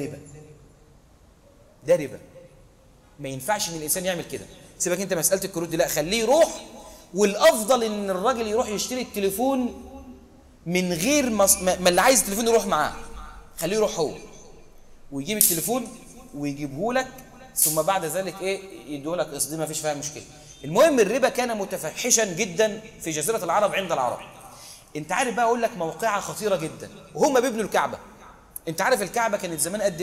ده ربا. ما ينفعش ان الانسان يعمل كده. سيبك انت مساله الكروت دي، لا خليه يروح. والافضل ان الراجل يروح يشتري التليفون من غير ما اللي عايز التليفون يروح معاه. خليه يروح هو ويجيب التليفون ويجيبه لك، ثم بعد ذلك ايه يديه لك قسط. ما فيش فيها مشكله. المهم الربا كان متفحشا جدا في جزيره العرب عند العرب. انت عارف بقى اقول لك موقعه خطيره جدا، وهم بيبنوا الكعبه. انت عارف الكعبه كانت زمان قد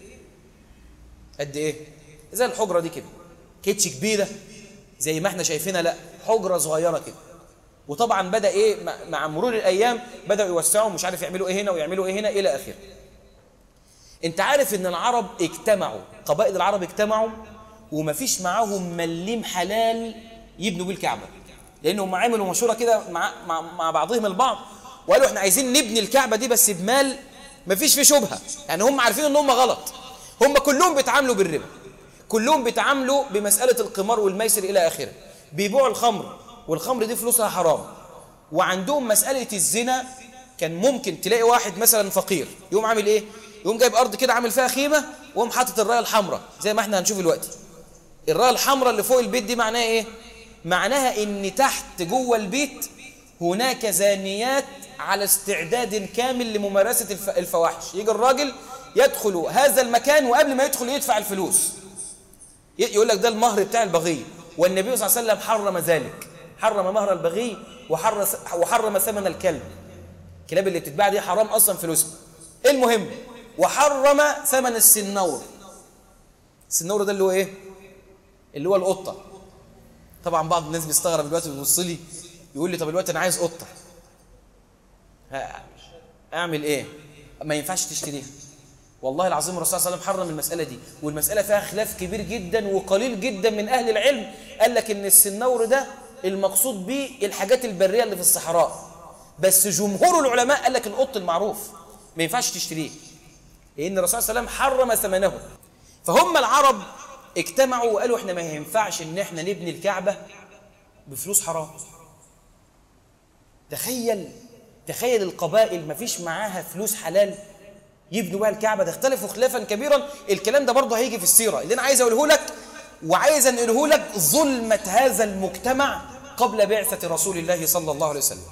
ايه؟ زي الحجره دي كده، كيتش كبيره زي ما احنا شايفينها، لا حجره صغيره كده. وطبعا بدا ايه مع مرور الايام بداوا يوسعوا، مش عارف يعملوا ايه هنا ويعملوا ايه هنا الى اخره. انت عارف ان العرب اجتمعوا، قبائل العرب اجتمعوا ومفيش معاهم مليم حلال يبنوا بيه الكعبه، لانهم عملوا مشوره كده مع بعضهم البعض، وقالوا احنا عايزين نبني الكعبه دي بس بمال مفيش فيه شبهه. يعني هم عارفين ان هم غلط. هم كلهم بيتعاملوا بالربا، كلهم بيتعاملوا بمساله القمار والميسر الى اخره، بيبيعوا الخمر، والخمر دي فلوسها حرام. وعندهم مساله الزنا. كان ممكن تلاقي واحد مثلا فقير يقوم عامل ايه؟ يقوم جايب ارض كده عامل فيها خيمه ويقوم حاطط الرايه الحمراء زي ما احنا هنشوف دلوقتي. الرايه الحمراء اللي فوق البيت دي معناها ايه؟ معناها ان تحت جوه البيت هناك زانيات على استعداد كامل لممارسه الفواحش. يجي الراجل يدخل هذا المكان وقبل ما يدخل يدفع الفلوس، يقول لك ده المهر بتاع البغي، والنبي صلى الله عليه وسلم حرم ذلك، حرم مهر البغي وحرم ثمن الكلب. الكلاب اللي بتتباع دي حرام اصلا فلوسها. المهم وحرم ثمن السنور. السنور ده اللي هو ايه؟ اللي هو القطه. طبعا بعض الناس بيستغرب دلوقتي ويبص لي يقول لي طب دلوقتي انا عايز قطه، اعمل ايه؟ ما ينفعش تشتريها. والله العظيم الرسول صلى الله عليه وسلم حرم المساله دي، والمساله فيها خلاف كبير جدا، وقليل جدا من اهل العلم قال لك ان السنور ده المقصود به الحاجات البريه اللي في الصحراء، بس جمهور العلماء قال لك القط المعروف ما ينفعش تشتريه، لان الرسول صلى الله عليه وسلم حرم ثمنه. فهم العرب اجتمعوا وقالوا احنا ما ينفعش ان احنا نبني الكعبه بفلوس حرام. تخيل القبائل ما فيش معاها فلوس حلال يبنوا بها الكعبه، ده اختلفوا خلافا كبيرا. الكلام ده برضه هيجي في السيره. اللي انا عايز اقوله لك وعايز انقله لك ظلمه هذا المجتمع قبل بعثه رسول الله صلى الله عليه وسلم.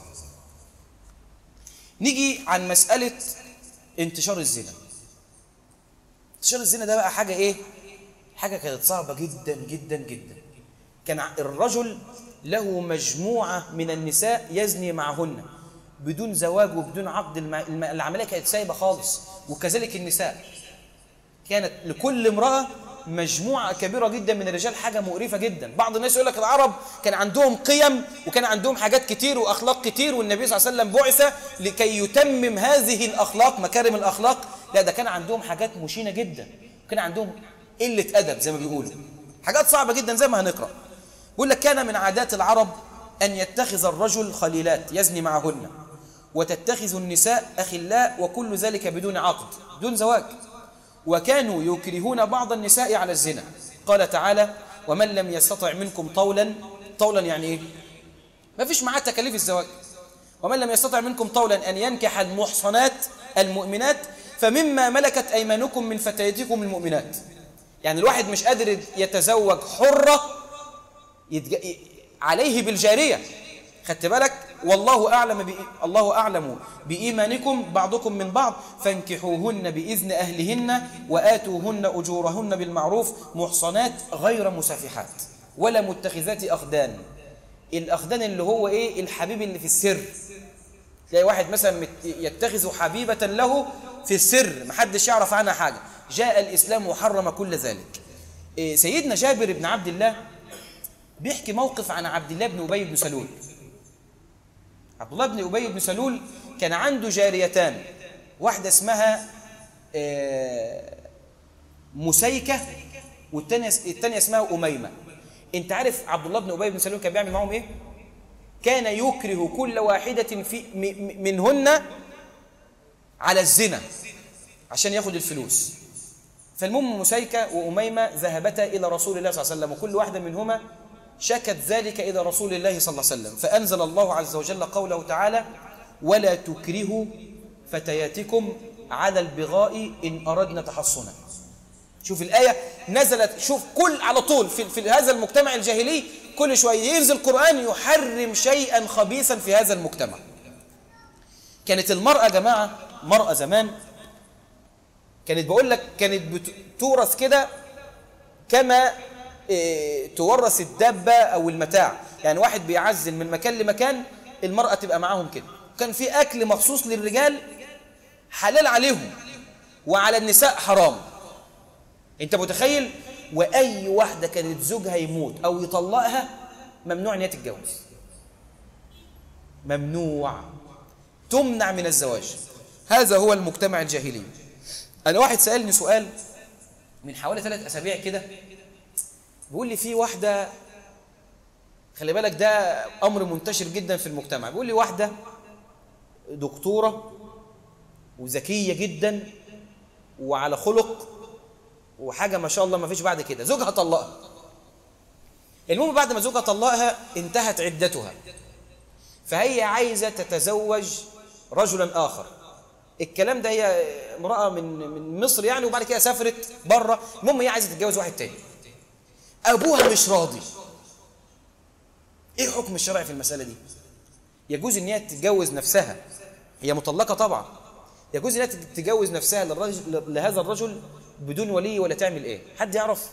نيجي عن مساله انتشار الزنا. انتشار الزنا ده بقى حاجه ايه؟ حاجه كانت صعبه جدا جدا جدا. كان الرجل له مجموعه من النساء يزني معهن بدون زواج وبدون عقد. العمليه كانت سايبه خالص. وكذلك النساء كانت لكل امراه مجموعه كبيره جدا من الرجال. حاجه مقرفه جدا. بعض الناس يقول لك العرب كان عندهم قيم وكان عندهم حاجات كتير واخلاق كتير، والنبي صلى الله عليه وسلم بعث لكي يتمم هذه الاخلاق، مكارم الاخلاق. لا، ده كان عندهم حاجات مشينه جدا، وكان عندهم قله ادب زي ما بيقولوا، حاجات صعبه جدا زي ما هنقرا. بيقول لك كان من عادات العرب أن يتخذ الرجل خليلات يزني معهن، وتتخذ النساء أخلاء، وكل ذلك بدون عقد بدون زواج، وكانوا يكرهون بعض النساء على الزنا. قال تعالى: ومن لم يستطع منكم طولا يعني إيه؟ ما فيش معاه تكاليف الزواج. ومن لم يستطع منكم طولا أن ينكح المحصنات المؤمنات فمما ملكت أيمانكم من فتياتكم المؤمنات. يعني الواحد مش قادر يتزوج حرة عليه بالجارية. خدت بالك؟ الله أعلم بإيمانكم بعضكم من بعض فانكحوهن بإذن أهلهن وآتوهن أجورهن بالمعروف محصنات غير مسافحات ولا متخذات أخدان. الأخدان اللي هو إيه؟ الحبيب اللي في السر. تلاقي واحد مثلا يتخذ حبيبة له في السر محدش يعرف عنها حاجة. جاء الإسلام وحرم كل ذلك. سيدنا جابر بن عبد الله بيحكي موقف عن عبد الله بن أبي بن سلول. عبد الله بن أبي بن سلول كان عنده جاريتان، واحدة اسمها مسيكة والتانية اسمها أميمة. انت عارف عبد الله بن أبي بن سلول كان بيعمل معهم ايه؟ كان يكره كل واحدة منهن على الزنا عشان ياخد الفلوس. فالمهم مسيكة وأميمة ذهبتا إلى رسول الله صلى الله عليه وسلم، وكل واحدة منهما شكت ذلك إلى رسول الله صلى الله عليه وسلم، فأنزل الله عز وجل قوله تعالى: ولا تكرهوا فتياتكم على البغاء إن أردنا تحصنا. شوف الآية نزلت، شوف كل على طول في هذا المجتمع الجاهلي كل شوية ينزل القرآن يحرم شيئا خبيثا في هذا المجتمع. كانت المرأة جماعة، مرأة زمان كانت بقول لك كانت بتورث كده كما تورث الدابة أو المتاع. يعني واحد بيعزل من مكان لمكان، المرأة تبقى معاهم كده. كان في أكل مخصوص للرجال حلال عليهم وعلى النساء حرام. انت متخيل؟ وأي واحدة كانت زوجها يموت أو يطلقها ممنوع ان هي تتجوز، ممنوع، تمنع من الزواج. هذا هو المجتمع الجاهلي. أنا واحد سألني سؤال من حوالي 3 أسابيع كده، بيقول لي في واحدة، خلي بالك ده أمر منتشر جدا في المجتمع، بيقول لي واحدة دكتورة وذكية جدا وعلى خلق وحاجة ما شاء الله ما فيش بعد كده، زوجها طلقها. المهم بعد ما زوجها طلقها انتهت عدتها، فهي عايزة تتزوج رجلا آخر. الكلام ده هي امرأة من مصر يعني، وبعد كده سافرت بره. المهم هي عايزة تتجوز واحد تاني، أبوها مش راضي. إيه حكم الشرع في المسألة دي؟ يجوز إن هي تتجوز نفسها، هي مطلقة طبعا، يجوز إن هي تتجوز نفسها لهذا الرجل بدون ولي ولا تعمل إيه؟ حد يعرف؟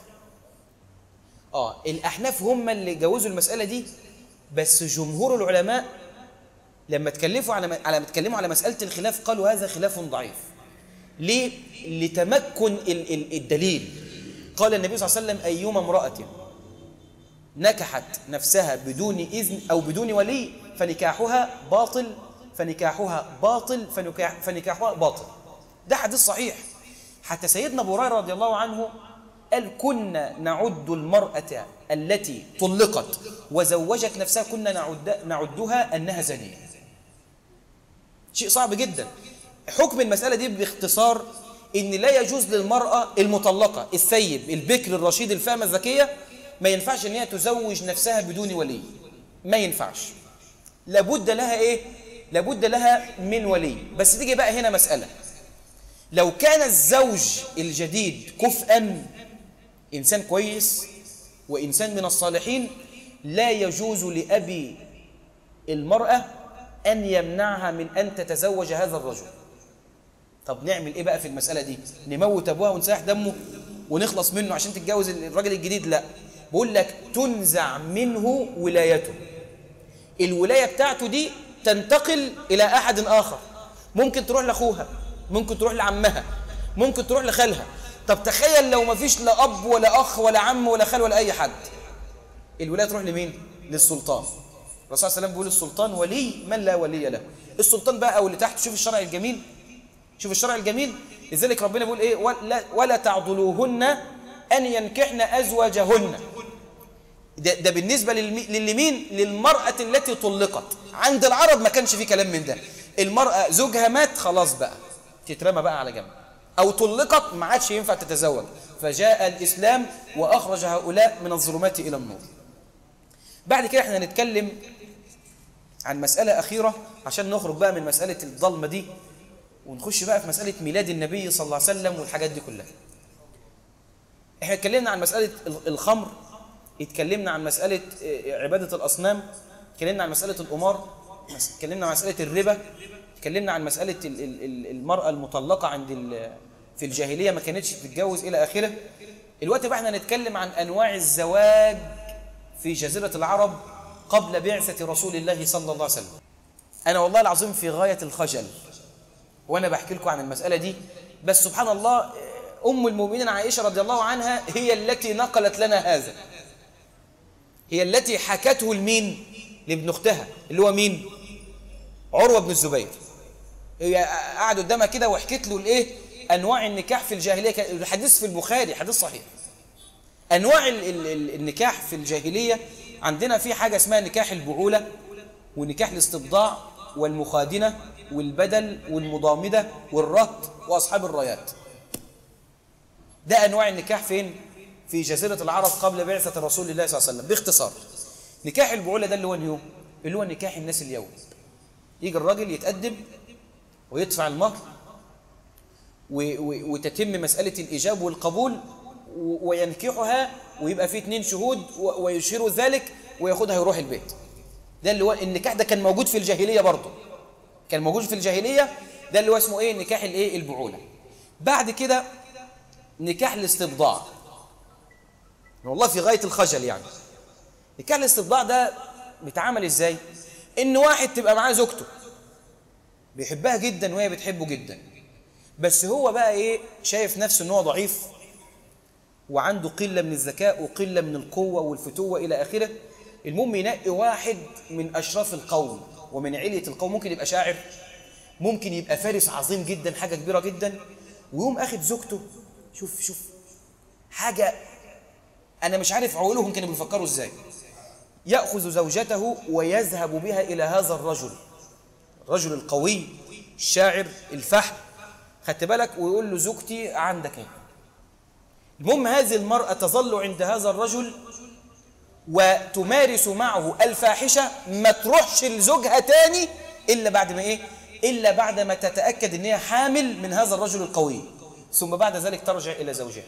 الأحناف هم اللي جوزوا المسألة دي، بس جمهور العلماء لما تكلموا على مسألة الخلاف قالوا هذا خلاف ضعيف. ليه؟ لتمكن الدليل. قال النبي صلى الله عليه وسلم: أيما امرأة نكحت نفسها بدون إذن أو بدون ولي فنكاحها باطل فنكاحها باطل. ده حديث صحيح. حتى سيدنا أبو هريرة رضي الله عنه قال: كنا نعد المرأة التي طلقت وزوجت نفسها كنا نعدها أنها زانية. شيء صعب جدا. حكم المسألة دي باختصار إن لا يجوز للمرأة المطلقة الثيب البكر الرشيد الفاهمة الذكية ما ينفعش إن هي تزوج نفسها بدون ولي، ما ينفعش. لابد لها إيه؟ لابد لها من ولي. بس تيجي بقى هنا مسألة، لو كان الزوج الجديد كفءا إنسان كويس وإنسان من الصالحين لا يجوز لأبي المرأة أن يمنعها من أن تتزوج هذا الرجل. طب نعمل إيه بقى في المسألة دي؟ نموت أبوها ونسيح دمه ونخلص منه عشان تتجوز الراجل الجديد؟ لا، بقول لك تنزع منه ولايته. الولاية بتاعته دي تنتقل إلى أحد آخر، ممكن تروح لأخوها، ممكن تروح لعمها، ممكن تروح لخالها. طب تخيل لو ما فيش لا أب ولا أخ ولا عم ولا خال ولا أي حد، الولاية تروح لمين؟ للسلطان. الرسول صلى الله عليه وسلم بيقول: السلطان ولي من لا ولي له. السلطان بقى أو اللي تحت. شوف الشرع الجميل، شوف الشرع الجميل. لذلك ربنا بيقول إيه؟ ولا تعضلوهن أن ينكحن أزواجهن. ده بالنسبة للمين؟ للمرأة التي طلقت. عند العرب ما كانش في كلام من ده. المرأة زوجها مات خلاص بقى تترمى بقى على جنب، أو طلقت ما عادش ينفع تتزوج. فجاء الإسلام وأخرج هؤلاء من الظلمات إلى النور. بعد كده احنا هنتكلم عن مسألة أخيرة عشان نخرج بقى من مسألة الضلمة دي ونخش بقى في مسألة ميلاد النبي صلى الله عليه وسلم والحاجات دي كلها. احنا اتكلمنا عن مسألة الخمر، اتكلمنا عن مسألة عبادة الأصنام، اتكلمنا عن مسألة القمار، اتكلمنا عن مسألة الربا، اتكلمنا عن مسألة المرأة المطلقة في الجاهلية ما كانتش تتجوز إلى آخره. الوقت بقى احنا نتكلم عن أنواع الزواج في جزيرة العرب قبل بعثة رسول الله صلى الله عليه وسلم. أنا والله العظيم في غاية الخجل وأنا بحكي لكم عن المسألة دي، بس سبحان الله أم المؤمنين عائشة رضي الله عنها هي التي نقلت لنا هذا، هي التي حكته لمين؟ لابن أختها اللي هو مين؟ عروة بن الزبير. هي قعد قدامها كده وحكت له الإيه؟ أنواع النكاح في الجاهلية. الحديث في البخاري حديث صحيح. أنواع النكاح في الجاهلية عندنا في حاجة اسمها نكاح البعولة ونكاح الاستبضاع والمخادنة والبدل والمضامدة والرهط وأصحاب الرايات. ده أنواع النكاح فين؟ في جزيرة العرب قبل بعثة رسول الله صلى الله عليه وسلم. باختصار نكاح البعولة ده اللي هو اليوم، اللي هو نكاح الناس اليوم. يجي الراجل يتقدم ويدفع المهر وتتم مسألة الإيجاب والقبول وينكحها ويبقى فيه 2 شهود ويشيروا ذلك وياخدها يروح البيت. ده اللي هو النكاح. ده كان موجود في الجاهلية برضه، كان موجود في الجاهلية. ده اللي هو اسمه ايه؟ نكاح الايه؟ البعولة. بعد كده نكاح الاستبضاع. والله في غاية الخجل يعني. نكاح الاستبضاع ده بيتعامل ازاي؟ ان واحد تبقى معاه زوجته بيحبها جدا وهي بتحبه جدا، بس هو بقى ايه؟ شايف نفسه ان هو ضعيف وعنده قلة من الذكاء وقلة من القوة والفتوة إلى آخره. المهم ينقي واحد من أشراف القوم ومن علية القوم، ممكن يبقى شاعر، ممكن يبقى فارس عظيم جدا، حاجة كبيرة جدا، ويقوم أخذ زوجته. شوف حاجة أنا مش عارف عقولهم كانوا بيفكروا إزاي. يأخذ زوجته ويذهب بها إلى هذا الرجل القوي الشاعر الفحم، خدت بالك، ويقول له زوجتي عندك اهي. المهم هذه المرأة تظل عند هذا الرجل وتمارس معه الفاحشة، ما تروحش لزوجها تاني إلا بعد ما إيه؟ إلا بعد ما تتأكد إن هي حامل من هذا الرجل القوي، ثم بعد ذلك ترجع إلى زوجها.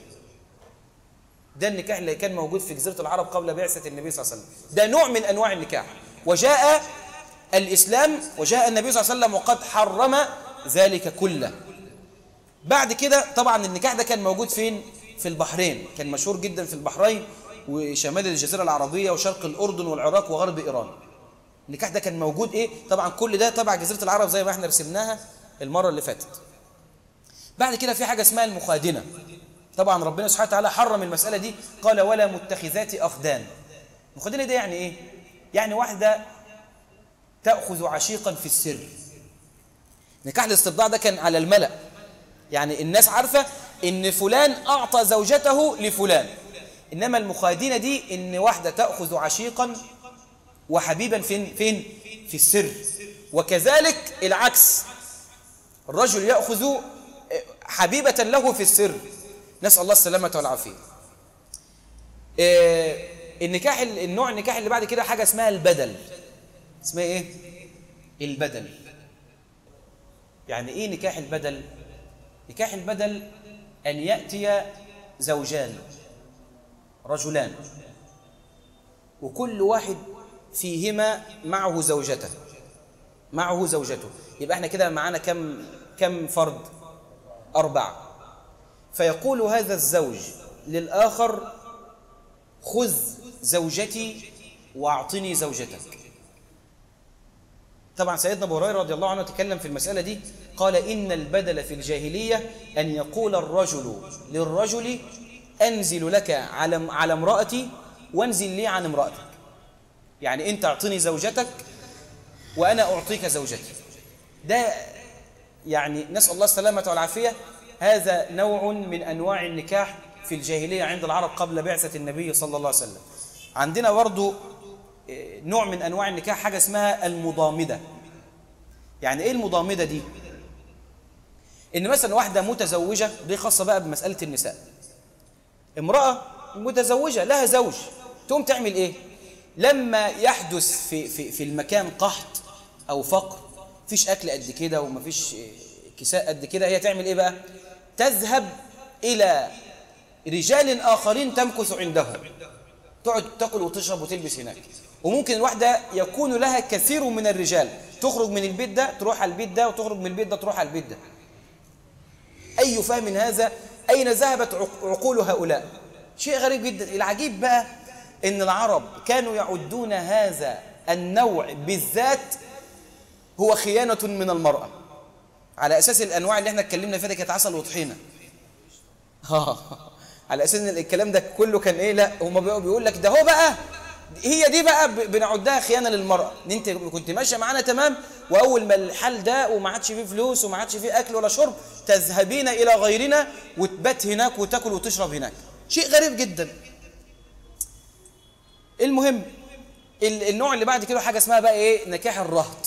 ده النكاح اللي كان موجود في جزيرة العرب قبل بعثة النبي صلى الله عليه وسلم. ده نوع من أنواع النكاح، وجاء الإسلام وجاء النبي صلى الله عليه وسلم وقد حرم ذلك كله. بعد كده طبعا النكاح ده كان موجود فين؟ في البحرين، كان مشهور جدا في البحرين وشمال الجزيرة العربية وشرق الأردن والعراق وغرب إيران. النكاح ده كان موجود إيه؟ طبعا كل ده تبع جزيرة العرب زي ما احنا رسمناها المرة اللي فاتت. بعد كده في حاجة اسمها المخادنة. طبعا ربنا سبحانه وتعالى حرم المسألة دي، قال ولا متخذات أخدان. المخادنة دي يعني إيه؟ يعني واحدة تأخذ عشيقا في السر. نكاح الاستبضاع ده كان على الملأ، يعني الناس عارفة إن فلان أعطى زوجته لفلان. إنما المخادنة دي إن واحدة تأخذ عشيقا وحبيبا فين؟ في السر. وكذلك العكس، الرجل يأخذ حبيبة له في السر. نسأل الله السلامة والعافية. النوع النكاح اللي بعد كده حاجة اسمها البدل. اسمها إيه؟ البدل. يعني إيه نكاح البدل؟ نكاح البدل أن يأتي زوجان رجلان وكل واحد فيهما معه زوجته، يبقى احنا كده معانا كم فرد؟ 4. فيقول هذا الزوج للآخر خذ زوجتي واعطني زوجتك. طبعا سيدنا أبو هريرة رضي الله عنه تكلم في المسألة دي، قال إن البدل في الجاهلية أن يقول الرجل للرجل أنزل لك على امرأتي وانزل لي عن امرأتك. يعني أنت أعطني زوجتك وأنا أعطيك زوجتي. ده يعني نسأل الله السلامة والعافية. هذا نوع من أنواع النكاح في الجاهلية عند العرب قبل بعثة النبي صلى الله عليه وسلم. عندنا برضو نوع من أنواع النكاح حاجة اسمها المضامدة. يعني إيه المضامدة دي؟ إن مثلا واحدة متزوجة، دي خاصة بقى بمسألة النساء، امرأة متزوجة لها زوج، تقوم تعمل إيه؟ لما يحدث في المكان قحط أو فقر، مفيش أكل قد كده ومفيش كساء قد كده، هي تعمل إيه بقى؟ تذهب إلى رجال آخرين تمكث عندهم، تقعد تاكل وتشرب وتلبس هناك. وممكن الواحدة يكون لها كثير من الرجال، تخرج من البيت ده تروح على البيت ده، وتخرج من البيت ده تروح على البيت ده. أي فهم هذا؟ أين ذهبت عقول هؤلاء؟ شيء غريب جدا. العجيب بقى إن العرب كانوا يعدون هذا النوع بالذات هو خيانة من المرأة، على أساس الأنواع اللي احنا اتكلمنا فيها كانت عسل وطحينة. على أساس إن الكلام ده كله كان إيه؟ لا، هم بيقول لك ده هو بقى، هي دي بقى بنعدها خيانة للمرأة، إن أنت كنت ماشية معانا تمام، وأول ما الحال ده وما عادش فيه فلوس وما عادش فيه أكل ولا شرب، تذهبين إلى غيرنا وتبات هناك وتاكل وتشرب هناك. شيء غريب جدا. المهم النوع اللي بعد كده حاجة اسمها بقى إيه؟ نكاح الرهط.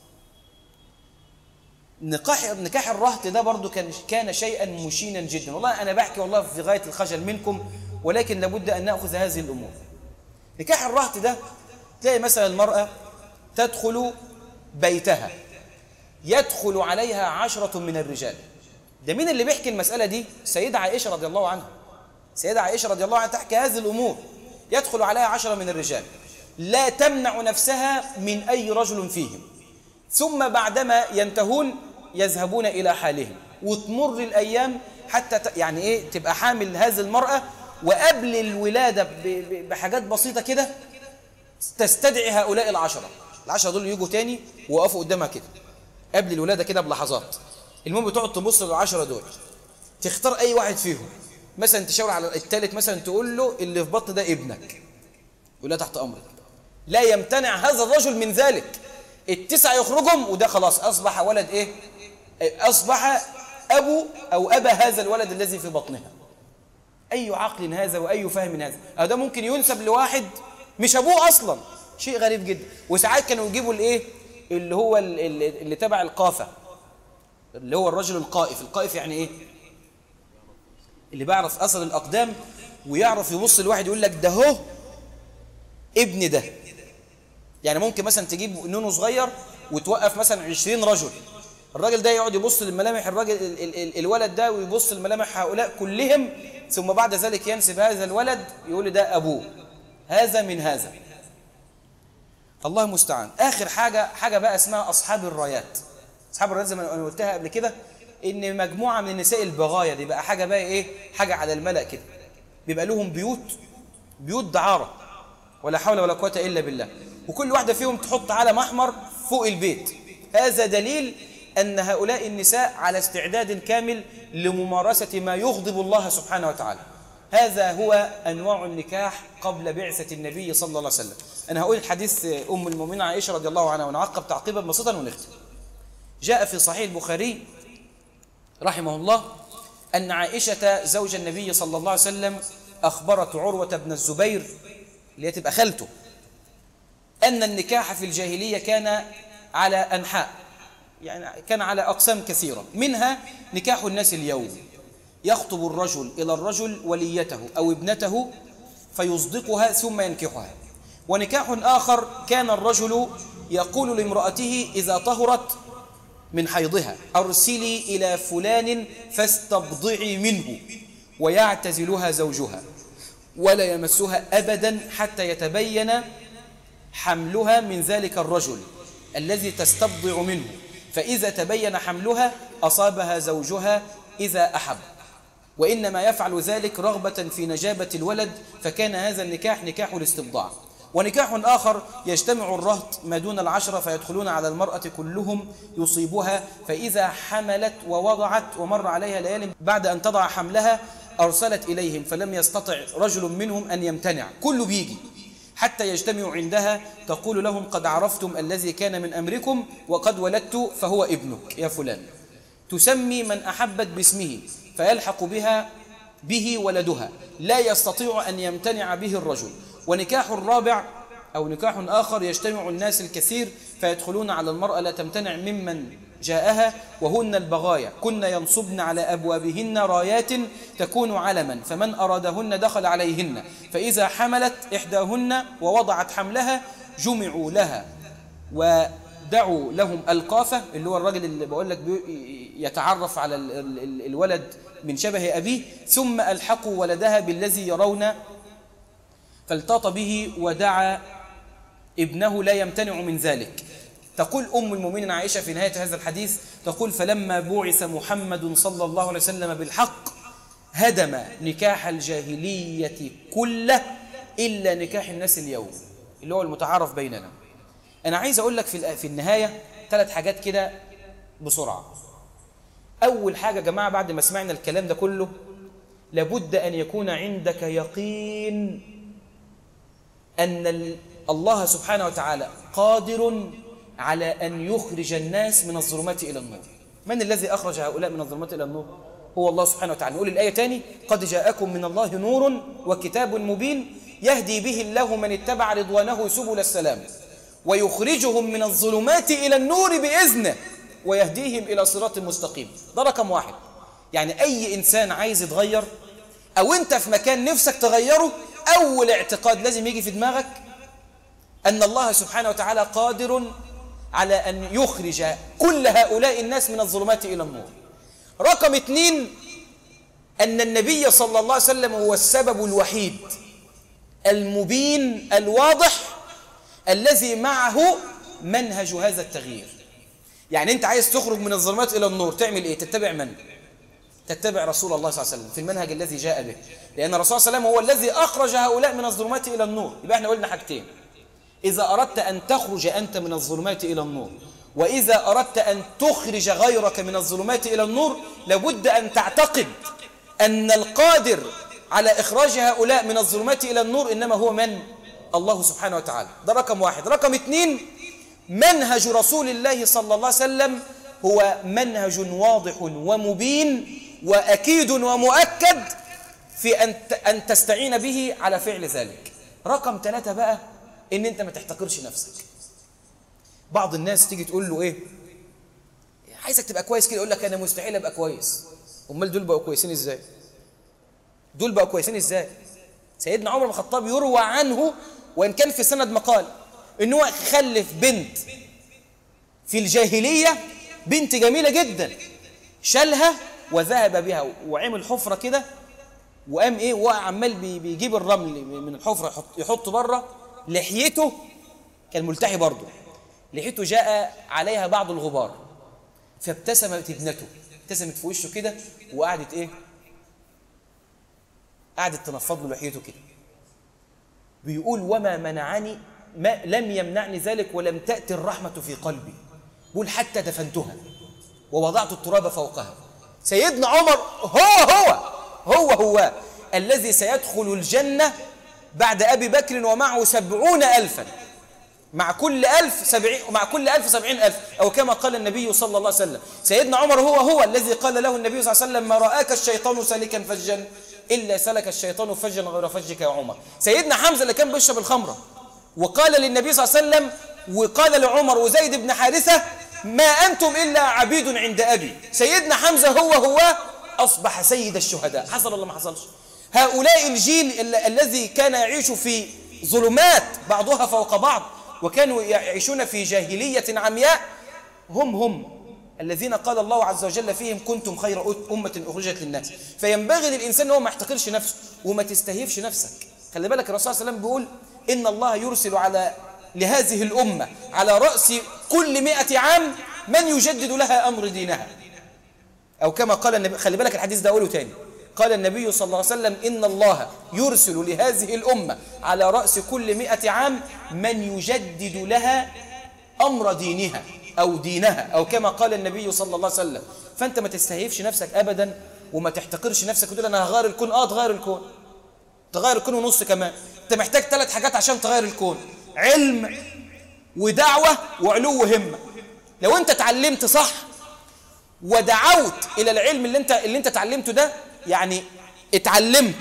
نكاح الرهط ده برضو كان شيئا مشينا جدا. والله أنا بحكي والله في غاية الخجل منكم، ولكن لابد أن نأخذ هذه الأمور. نكاح الرهط ده تلاقي مثلا المرأة تدخل بيتها، يدخل عليها 10 من الرجال. ده مين اللي بيحكي المسألة دي؟ سيدة عائشة رضي الله عنها. سيدة عائشة رضي الله عنها تحكي هذه الأمور. يدخل عليها 10 من الرجال، لا تمنع نفسها من أي رجل فيهم، ثم بعدما ينتهون يذهبون إلى حالهم، وتمر الأيام حتى يعني إيه تبقى حامل هذه المرأة، وقبل الولادة بحاجات بسيطة كده تستدعي هؤلاء العشرة دول يجوا تاني وقفوا قدامها كده قبل الولادة كده بلحظات. المهم تقعد تبص لل10 دول، تختار أي واحد فيهم، مثلا تشاور على الثالث، مثلا تقول له اللي في بطن ده ابنك، يقول لها تحت أمرك. لا يمتنع هذا الرجل من ذلك. ال9 يخرجهم، وده خلاص أصبح ولد إيه؟ أصبح أبو أو أبا هذا الولد الذي في بطنها. أي عقل هذا وأي فهم هذا؟ هذا ممكن ينسب لواحد مش أبوه أصلا. شيء غريب جدا. وساعات كانوا يجيبوا الإيه؟ اللي هو اللي تبع القافة، اللي هو الرجل القائف. القائف يعني إيه؟ اللي بيعرف أثر الأقدام ويعرف يبص لواحد يقول لك ده هو ابن ده. يعني ممكن مثلا تجيب نونو صغير وتوقف مثلا 20 رجل، الراجل ده يقعد يبص للملامح الراجل الولد ده، ويبص لملامح هؤلاء كلهم، ثم بعد ذلك ينسب هذا الولد يقول ده أبوه، هذا من هذا. الله المستعان. آخر حاجة بقى اسمها أصحاب الرايات. أصحاب الرايات زي ما أنا قلتها قبل كده، إن مجموعة من النساء البغايا دي بقى حاجة بقى إيه؟ حاجة على الملأ كده، بيبقى لهم بيوت دعارة، ولا حول ولا قوة إلا بالله، وكل واحدة فيهم تحط علم أحمر فوق البيت. هذا دليل أن هؤلاء النساء على استعداد كامل لممارسة ما يغضب الله سبحانه وتعالى. هذا هو أنواع النكاح قبل بعثة النبي صلى الله عليه وسلم. أنا هقول حديث أم المؤمنين عائشة رضي الله عنها ونعقب تعقيبا بسيطا ونختم. جاء في صحيح البخاري رحمه الله أن عائشة زوج النبي صلى الله عليه وسلم أخبرت عروة بن الزبير اللي هي تبقى خالته أن النكاح في الجاهلية كان على أنحاء، يعني كان على أقسام كثيرة، منها نكاح الناس اليوم. يخطب الرجل إلى الرجل وليته أو ابنته فيصدقها ثم ينكحها. ونكاح آخر كان الرجل يقول لامرأته إذا طهرت من حيضها أرسلي إلى فلان فاستبضعي منه، ويعتزلها زوجها ولا يمسها أبدا حتى يتبين حملها من ذلك الرجل الذي تستبضع منه، فإذا تبين حملها أصابها زوجها إذا أحب، وإنما يفعل ذلك رغبة في نجابة الولد، فكان هذا النكاح نكاح الاستبضاع. ونكاح آخر يجتمع الرهط ما دون 10 فيدخلون على المرأة كلهم يصيبها، فإذا حملت ووضعت ومر عليها ليال بعد أن تضع حملها أرسلت إليهم فلم يستطع رجل منهم أن يمتنع، كله بيجي حتى يجتمعوا عندها تقول لهم قد عرفتم الذي كان من أمركم وقد ولدت فهو ابنك يا فلان. تسمي من أحبت باسمه فيلحق به ولدها، لا يستطيع أن يمتنع به الرجل، ونكاح الرابع أو نكاح آخر يجتمع الناس الكثير فيدخلون على المرأة لا تمتنع ممن جاءها، وهن البغايا كن ينصبن على أبوابهن رايات تكون علما، فمن أرادهن دخل عليهن، فإذا حملت إحداهن ووضعت حملها جمعوا لها ودعوا لهم القافة، اللي هو الرجل اللي بقول لك يتعرف على الولد من شبه أبيه، ثم ألحقوا ولدها بالذي يرون، فالتاط به ودعا ابنه لا يمتنع من ذلك. تقول أم المؤمنين عائشة في نهاية هذا الحديث، تقول فلما بعث محمد صلى الله عليه وسلم بالحق هدم نكاح الجاهلية كله إلا نكاح الناس اليوم اللي هو المتعارف بيننا. أنا عايز أقول لك في النهاية 3 حاجات كده بسرعة. أول حاجة يا جماعة بعد ما سمعنا الكلام ده كله، لابد أن يكون عندك يقين أن الله سبحانه وتعالى قادر على أن يخرج الناس من الظلمات إلى النور. من الذي أخرج هؤلاء من الظلمات إلى النور؟ هو الله سبحانه وتعالى. نقول الآية تاني: قد جاءكم من الله نور وكتاب مبين يهدي به الله من اتبع رضوانه سبل السلام ويخرجهم من الظلمات إلى النور بإذنه ويهديهم إلى صراط مستقيم. ده رقم 1. يعني أي إنسان عايز يتغير أو أنت في مكان نفسك تغيره، أول اعتقاد لازم يجي في دماغك أن الله سبحانه وتعالى قادر على أن يخرج كل هؤلاء الناس من الظلمات إلى النور. رقم 2: أن النبي صلى الله عليه وسلم هو السبب الوحيد المبين الواضح الذي معه منهج هذا التغيير. يعني أنت عايز تخرج من الظلمات إلى النور، تعمل إيه؟ تتبع من؟ تتبع رسول الله صلى الله عليه وسلم في المنهج الذي جاء به، لأن الرسول صلى الله عليه وسلم هو الذي أخرج هؤلاء من الظلمات إلى النور. يبقى احنا قلنا حاجتين: إذا أردت أن تخرج أنت من الظلمات إلى النور، وإذا أردت أن تخرج غيرك من الظلمات إلى النور، لابد أن تعتقد أن القادر على إخراج هؤلاء من الظلمات إلى النور إنما هو من؟ الله سبحانه وتعالى. ده رقم 1. رقم 2: منهج رسول الله صلى الله عليه وسلم هو منهج واضح ومبين وأكيد ومؤكد في أن تستعين به على فعل ذلك. رقم 3 بقى إن أنت ما تحتقرش نفسك. بعض الناس تيجي تقول له إيه؟ عايزك تبقى كويس كده، يقول لك أنا مستحيل أبقى كويس. أمال دول بقوا كويسين إزاي؟ دول بقوا كويسين إزاي؟ سيدنا عمر بن الخطاب يروى عنه، وإن كان في سند مقال، إن هو خلف بنت في الجاهلية، بنت جميلة جدا، شالها وذهب بها وعمل حفرة كده، وقام إيه؟ وعمال بيجيب الرمل من الحفرة يحط بره. لحيته كان ملتحي برضه، لحيته جاء عليها بعض الغبار، فابتسمت ابنته، ابتسمت في وشه كده وقعدت إيه؟ قعدت تنفض له لحيته كده. بيقول وما منعني، ما لم يمنعني ذلك ولم تأتي الرحمة في قلبي. بيقول حتى دفنتها ووضعت التراب فوقها. سيدنا عمر هو الذي سيدخل الجنة بعد أبي بكر ومعه 70,000، مع كل 1000 70,000، أو كما قال النبي صلى الله عليه وسلم. سيدنا عمر هو الذي قال له النبي صلى الله عليه وسلم: ما رآك الشيطان سالكا فجا إلا سلك الشيطان فجا غير فجك يا عمر. سيدنا حمزة اللي كان بيشرب الخمرة وقال للنبي صلى الله عليه وسلم وقال لعمر وزيد بن حارثة: ما أنتم إلا عبيد عند أبي. سيدنا حمزة هو أصبح سيد الشهداء. حصل ولا ما حصلش؟ هؤلاء الجيل الذي كان يعيش في ظلمات بعضها فوق بعض وكانوا يعيشون في جاهلية عمياء، هم الذين قال الله عز وجل فيهم: كنتم خير أمة أخرجت للناس. فينبغي للإنسان أنه ما يحتقرش نفسه وما تستهيفش نفسك. خلي بالك الرسول صلى الله عليه وسلم بيقول: إن الله يرسل لهذه الأمة على رأس كل 100 عام من يجدد لها أمر دينها، أو كما قال النبي. خلي بالك الحديث ده أقوله تاني. قال النبي صلى الله عليه وسلم: إن الله يرسل لهذه الأمة على رأس كل 100 عام من يجدد لها أمر دينها أو دينها، أو كما قال النبي صلى الله عليه وسلم. فأنت ما تستهيفش نفسك أبدا وما تحتقرش نفسك وتقول أنا هغير الكون. تغير الكون، تغير الكون ونص كمان. أنت محتاج 3 حاجات عشان تغير الكون: علم ودعوة وعلو همة. لو أنت اتعلمت صح ودعوت إلى العلم اللي أنت اتعلمته ده، يعني اتعلمت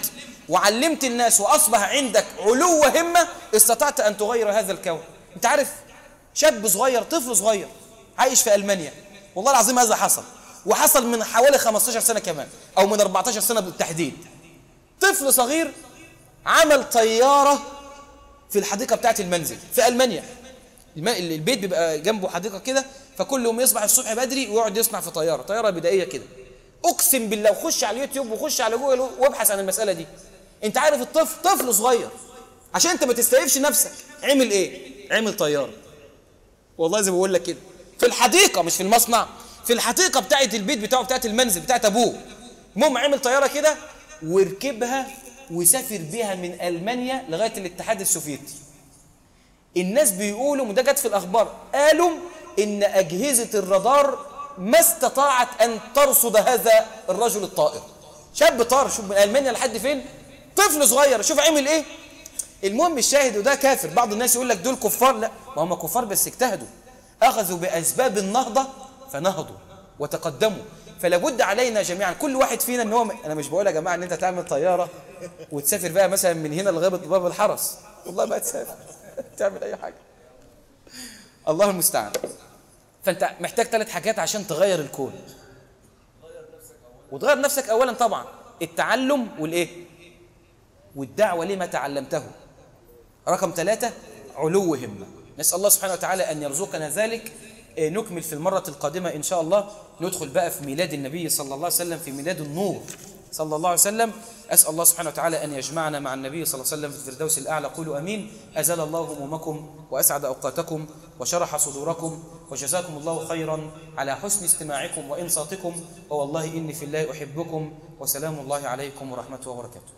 وعلمت الناس وأصبح عندك علو همة، استطعت أن تغير هذا الكون. أنت عارف شاب صغير، طفل صغير عايش في ألمانيا، والله العظيم هذا حصل، وحصل من حوالي 15 سنة كمان، أو من 14 سنة بالتحديد. طفل صغير عمل طيارة في الحديقة بتاعت المنزل في ألمانيا. البيت بيبقى جنبه حديقة كده، فكل يوم يصبح الصبح بدري ويقعد يصنع في طيارة بدائية كده. أقسم بالله، وخش على اليوتيوب وخش على جوجل وابحث عن المسألة دي. أنت عارف الطفل، طفل صغير، عشان أنت ما تستهيفش نفسك، عمل إيه؟ عمل طيارة. والله زي ما بقول لك كده، في الحديقة، مش في المصنع، في الحديقة بتاعت البيت بتاعه، بتاعت المنزل بتاعت أبوه. المهم عمل طيارة كده وركبها وسافر بيها من ألمانيا لغاية الاتحاد السوفيتي. الناس بيقولوا، وده جت في الأخبار، قالوا إن أجهزة الرادار ما استطاعت أن ترصد هذا الرجل الطائر. شاب طار، شوف من ألمانيا لحد فين، طفل صغير، شوف عمل إيه. المهم الشاهد، وده كافر. بعض الناس يقول لك دول كفار، لا، ما هم كفار بس اجتهدوا، أخذوا بأسباب النهضة فنهضوا وتقدموا. فلا بد علينا جميعا، كل واحد فينا، ان هو، انا مش بقول يا جماعه ان انت تعمل طياره وتسافر بقى مثلا من هنا لغايه باب الحرس، والله ما تسافر تعمل اي حاجه، الله المستعان. فانت محتاج 3 حاجات عشان تغير الكون. وتغير نفسك اولا طبعا، التعلم والايه والدعوه لما تعلمته. رقم 3 علو همه. نسال الله سبحانه وتعالى ان يرزقنا ذلك. نكمل في المرة القادمة إن شاء الله، ندخل بقى في ميلاد النبي صلى الله عليه وسلم، في ميلاد النور صلى الله عليه وسلم. أسأل الله سبحانه وتعالى أن يجمعنا مع النبي صلى الله عليه وسلم في الفردوس الأعلى. قولوا أمين. أزال الله همومكم وأسعد أوقاتكم وشرح صدوركم، وجزاكم الله خيرا على حسن استماعكم وإنصاتكم، ووالله إني في الله أحبكم، وسلام الله عليكم ورحمته وبركاته.